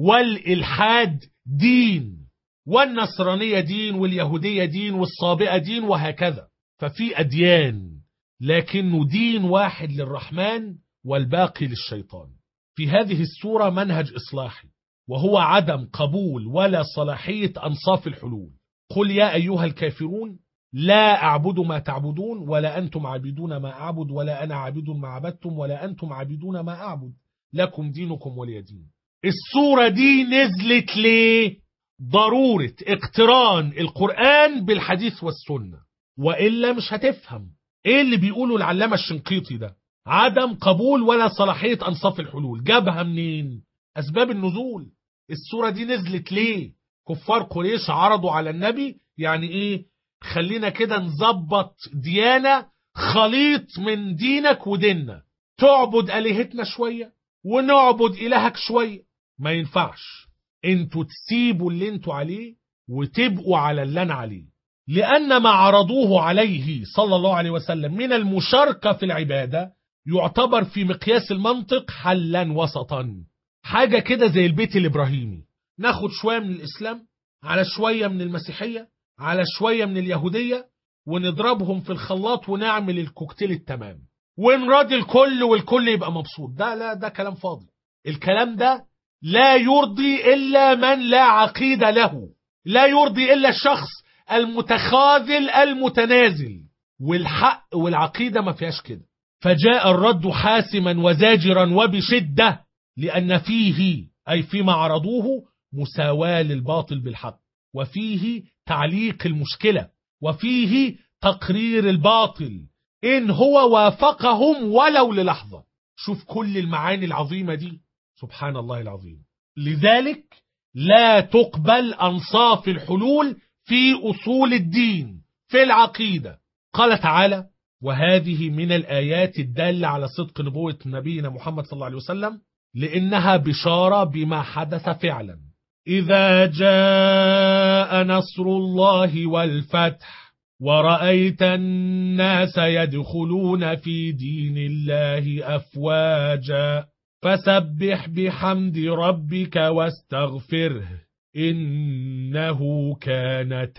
والإلحاد دين، والنصرانية دين، واليهودية دين، والصابئة دين، وهكذا. ففي أديان، لكنه دين واحد للرحمن والباقي للشيطان. في هذه السورة منهج إصلاحي، وهو عدم قبول ولا صلاحية أنصاف الحلول. قل يا أيها الكافرون لا أعبد ما تعبدون ولا أنتم عابدون ما أعبد ولا أنا عابد ما عبدتم ولا أنتم عابدون ما أعبد لكم دينكم ولي دين. السورة دي نزلت ليه؟ ضرورة اقتران القرآن بالحديث والسنة، وإلا مش هتفهم ايه اللي بيقوله العلامة الشنقيطي ده. عدم قبول ولا صلاحية أنصاف الحلول، جابها منين؟ أسباب النزول. السورة دي نزلت ليه؟ كفار قريش عرضوا على النبي، يعني ايه؟ خلينا كده نظبط ديانة خليط من دينك وديننا، تعبد آلهتنا شوية ونعبد إلهك شوية. ما ينفعش، انتوا تسيبوا اللي انتوا عليه وتبقوا على اللي انا عليه، لأن ما عرضوه عليه صلى الله عليه وسلم من المشاركة في العبادة يعتبر في مقياس المنطق حلا وسطا، حاجة كده زي البيت الإبراهيمي، ناخد شوية من الإسلام على شوية من المسيحية على شوية من اليهودية ونضربهم في الخلاط ونعمل الكوكتيل التمام ونراضي الكل والكل يبقى مبسوط. ده كلام فاضي. الكلام ده لا يرضي إلا من لا عقيدة له، لا يرضي إلا الشخص المتخاذل المتنازل، والحق والعقيدة ما فيهاش كده. فجاء الرد حاسما وزاجرا وبشدة، لأن فيه أي فيما عرضوه مساواة للباطل بالحق، وفيه تعليق المشكلة، وفيه تقرير الباطل إن هو وافقهم ولو للحظة. شوف كل المعاني العظيمة دي، سبحان الله العظيم. لذلك لا تقبل أنصاف الحلول في أصول الدين في العقيدة. قال تعالى: وهذه من الآيات الدالة على صدق نبوة نبينا محمد صلى الله عليه وسلم، لأنها بشارة بما حدث فعلا. إذا جاء نصر الله والفتح ورأيت الناس يدخلون في دين الله أفواجا فسبح بحمد ربك واستغفره إنه كان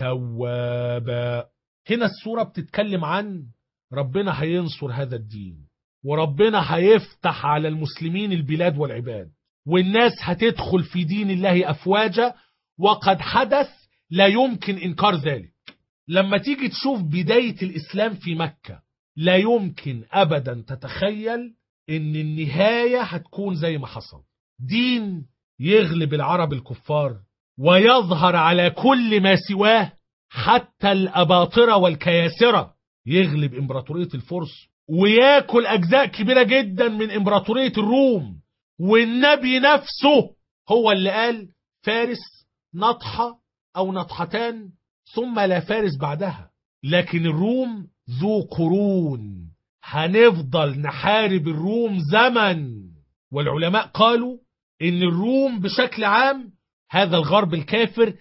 توابا. هنا السورة بتتكلم عن ربنا هينصر هذا الدين، وربنا هيفتح على المسلمين البلاد والعباد، والناس هتدخل في دين الله أفواجا، وقد حدث لا يمكن إنكار ذلك. لما تيجي تشوف بداية الإسلام في مكة لا يمكن أبدا تتخيل إن النهاية هتكون زي ما حصل. دين يغلب العرب الكفار ويظهر على كل ما سواه، حتى الأباطرة والكياسرة، يغلب إمبراطورية الفرس وياكل أجزاء كبيرة جدا من إمبراطورية الروم. والنبي نفسه هو اللي قال: فارس نطحة أو نطحتان ثم لا فارس بعدها. لكن الروم ذو قرون، هنفضل نحارب الروم زمن. والعلماء قالوا إن الروم بشكل عام هذا الغرب الكافر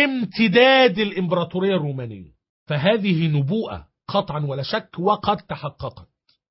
امتداد الإمبراطورية الرومانية. فهذه نبوءة قطعا ولا شك، وقد تحققت،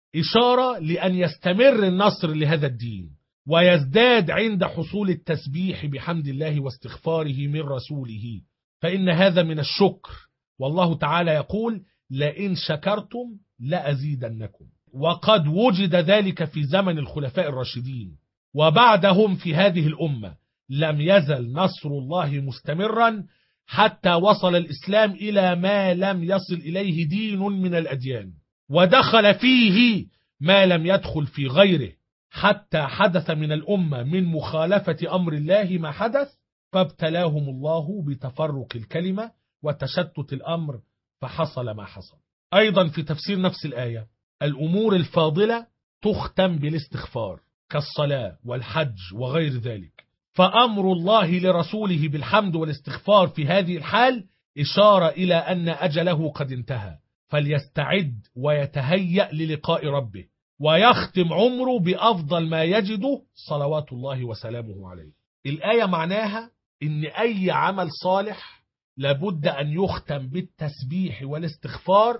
إشارة لأن يستمر النصر لهذا الدين ويزداد عند حصول التسبيح بحمد الله واستغفاره من رسوله، فإن هذا من الشكر. والله تعالى يقول: لئن شكرتم لأزيدنكم. وقد وجد ذلك في زمن الخلفاء الراشدين، وبعدهم في هذه الأمة لم يزل نصر الله مستمرا حتى وصل الإسلام إلى ما لم يصل إليه دين من الأديان، ودخل فيه ما لم يدخل في غيره، حتى حدث من الأمة من مخالفة أمر الله ما حدث، فابتلاهم الله بتفرق الكلمة وتشتت الأمر، فحصل ما حصل. أيضا في تفسير نفس الآية: الأمور الفاضلة تختم بالاستغفار كالصلاة والحج وغير ذلك، فأمر الله لرسوله بالحمد والاستغفار في هذه الحال إشارة إلى أن أجله قد انتهى، فليستعد ويتهيأ للقاء ربه، ويختم عمره بأفضل ما يجده صلوات الله وسلامه عليه. الآية معناها إن أي عمل صالح لابد أن يختم بالتسبيح والاستغفار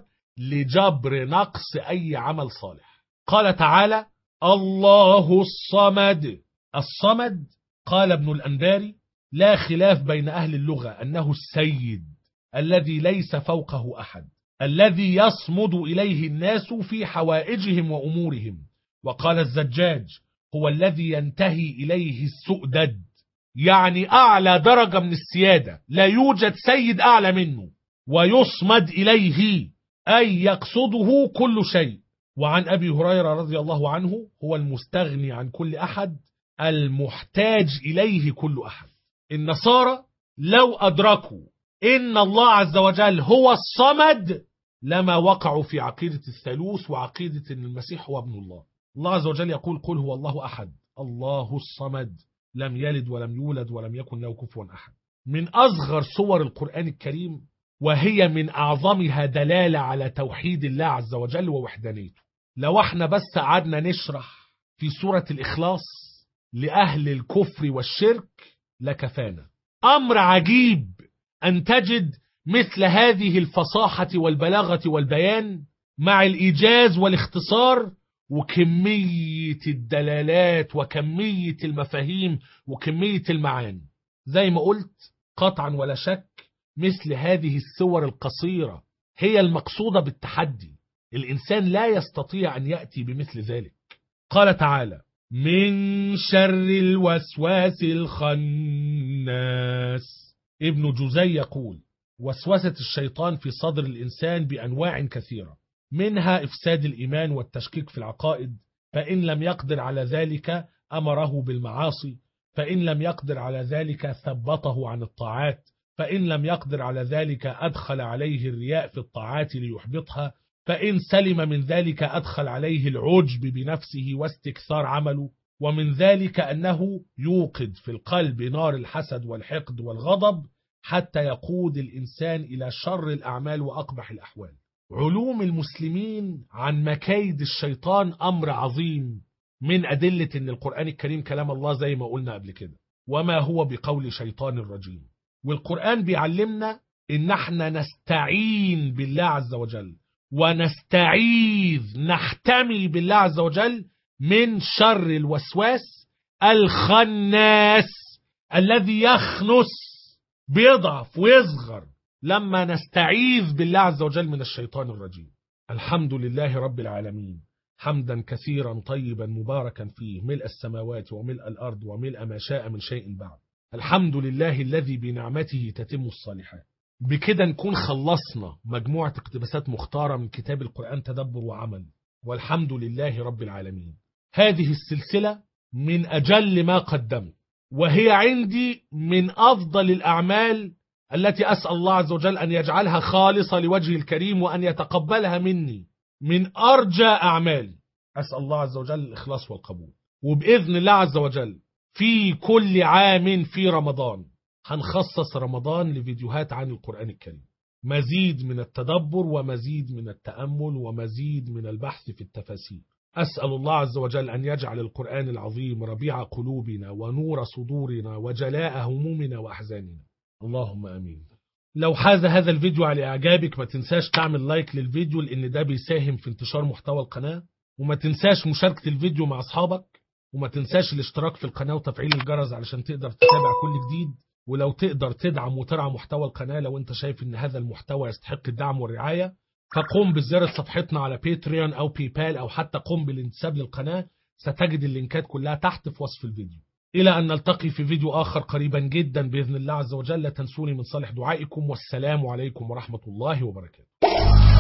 لجبر نقص أي عمل صالح. قال تعالى: الله الصمد. الصمد قال ابن الأنباري: لا خلاف بين أهل اللغة أنه السيد الذي ليس فوقه أحد، الذي يصمد إليه الناس في حوائجهم وأمورهم. وقال الزجاج: هو الذي ينتهي إليه السؤدد، يعني أعلى درجة من السيادة، لا يوجد سيد أعلى منه. ويصمد إليه أي يقصده كل شيء. وعن أبي هريرة رضي الله عنه: هو المستغني عن كل أحد المحتاج إليه كل أحد. النصارى لو أدركوا إن الله عز وجل هو الصمد لما وقعوا في عقيدة الثالوث وعقيدة أن المسيح هو ابن الله. الله عز وجل يقول: قل هو الله أحد الله الصمد لم يلد ولم يولد ولم يكن له كفوا أحد. من أصغر سور القرآن الكريم وهي من أعظمها دلالة على توحيد الله عز وجل ووحدانيته. لو احنا بس قعدنا نشرح في سورة الإخلاص لأهل الكفر والشرك لكفانا. أمر عجيب أن تجد مثل هذه الفصاحة والبلاغة والبيان مع الإيجاز والاختصار وكمية الدلالات وكمية المفاهيم وكمية المعاني. زي ما قلت قطعا ولا شك مثل هذه السور القصيرة هي المقصودة بالتحدي. الإنسان لا يستطيع أن يأتي بمثل ذلك. قال تعالى: من شر الوسواس الخناس. ابن جوزي يقول: وسوسة الشيطان في صدر الإنسان بأنواع كثيرة، منها إفساد الإيمان والتشكيك في العقائد، فإن لم يقدر على ذلك أمره بالمعاصي، فإن لم يقدر على ذلك ثبطه عن الطاعات، فإن لم يقدر على ذلك أدخل عليه الرياء في الطاعات ليحبطها، فإن سلم من ذلك أدخل عليه العجب بنفسه واستكثار عمله، ومن ذلك أنه يوقد في القلب نار الحسد والحقد والغضب حتى يقود الإنسان إلى شر الأعمال وأقبح الأحوال. علوم المسلمين عن مكايد الشيطان أمر عظيم، من أدلة أن القرآن الكريم كلام الله زي ما قلنا قبل كده، وما هو بقول شيطان الرجيم. والقرآن بيعلمنا إن احنا نستعين بالله عز وجل ونستعيذ نحتمي بالله عز وجل من شر الوسواس الخناس الذي يخنس بيضعف ويصغر لما نستعيذ بالله عز وجل من الشيطان الرجيم. الحمد لله رب العالمين حمدا كثيرا طيبا مباركا فيه، ملء السماوات وملء الأرض وملء ما شاء من شيء بعد. الحمد لله الذي بنعمته تتم الصالحات. بكده نكون خلصنا مجموعة اقتباسات مختارة من كتاب القرآن تدبر وعمل، والحمد لله رب العالمين. هذه السلسلة من أجل ما قدمت، وهي عندي من أفضل الأعمال التي أسأل الله عز وجل أن يجعلها خالصة لوجهه الكريم وأن يتقبلها مني. من أرجى أعمالي أسأل الله عز وجل الإخلاص والقبول. وبإذن الله عز وجل في كل عام في رمضان هنخصص رمضان لفيديوهات عن القرآن الكريم، مزيد من التدبر ومزيد من التأمل ومزيد من البحث في التفاسير. أسأل الله عز وجل أن يجعل القرآن العظيم ربيع قلوبنا ونور صدورنا وجلاء همومنا وأحزاننا، اللهم أمين. لو حاز هذا الفيديو على إعجابك ما تنساش تعمل لايك للفيديو، لأن ده بيساهم في انتشار محتوى القناة، وما تنساش مشاركة الفيديو مع أصحابك، وما تنساش الاشتراك في القناة وتفعيل الجرس علشان تقدر تتابع كل جديد. ولو تقدر تدعم وترعى محتوى القناة، لو انت شايف ان هذا المحتوى يستحق الدعم والرعاية، فقم بزيارة صفحتنا على باتريون أو بيبال أو حتى قم بالانتساب للقناة. ستجد اللينكات كلها تحت في وصف الفيديو. إلى أن نلتقي في فيديو آخر قريبا جدا بإذن الله عز وجل. لا تنسوني من صالح دعائكم، والسلام عليكم ورحمة الله وبركاته.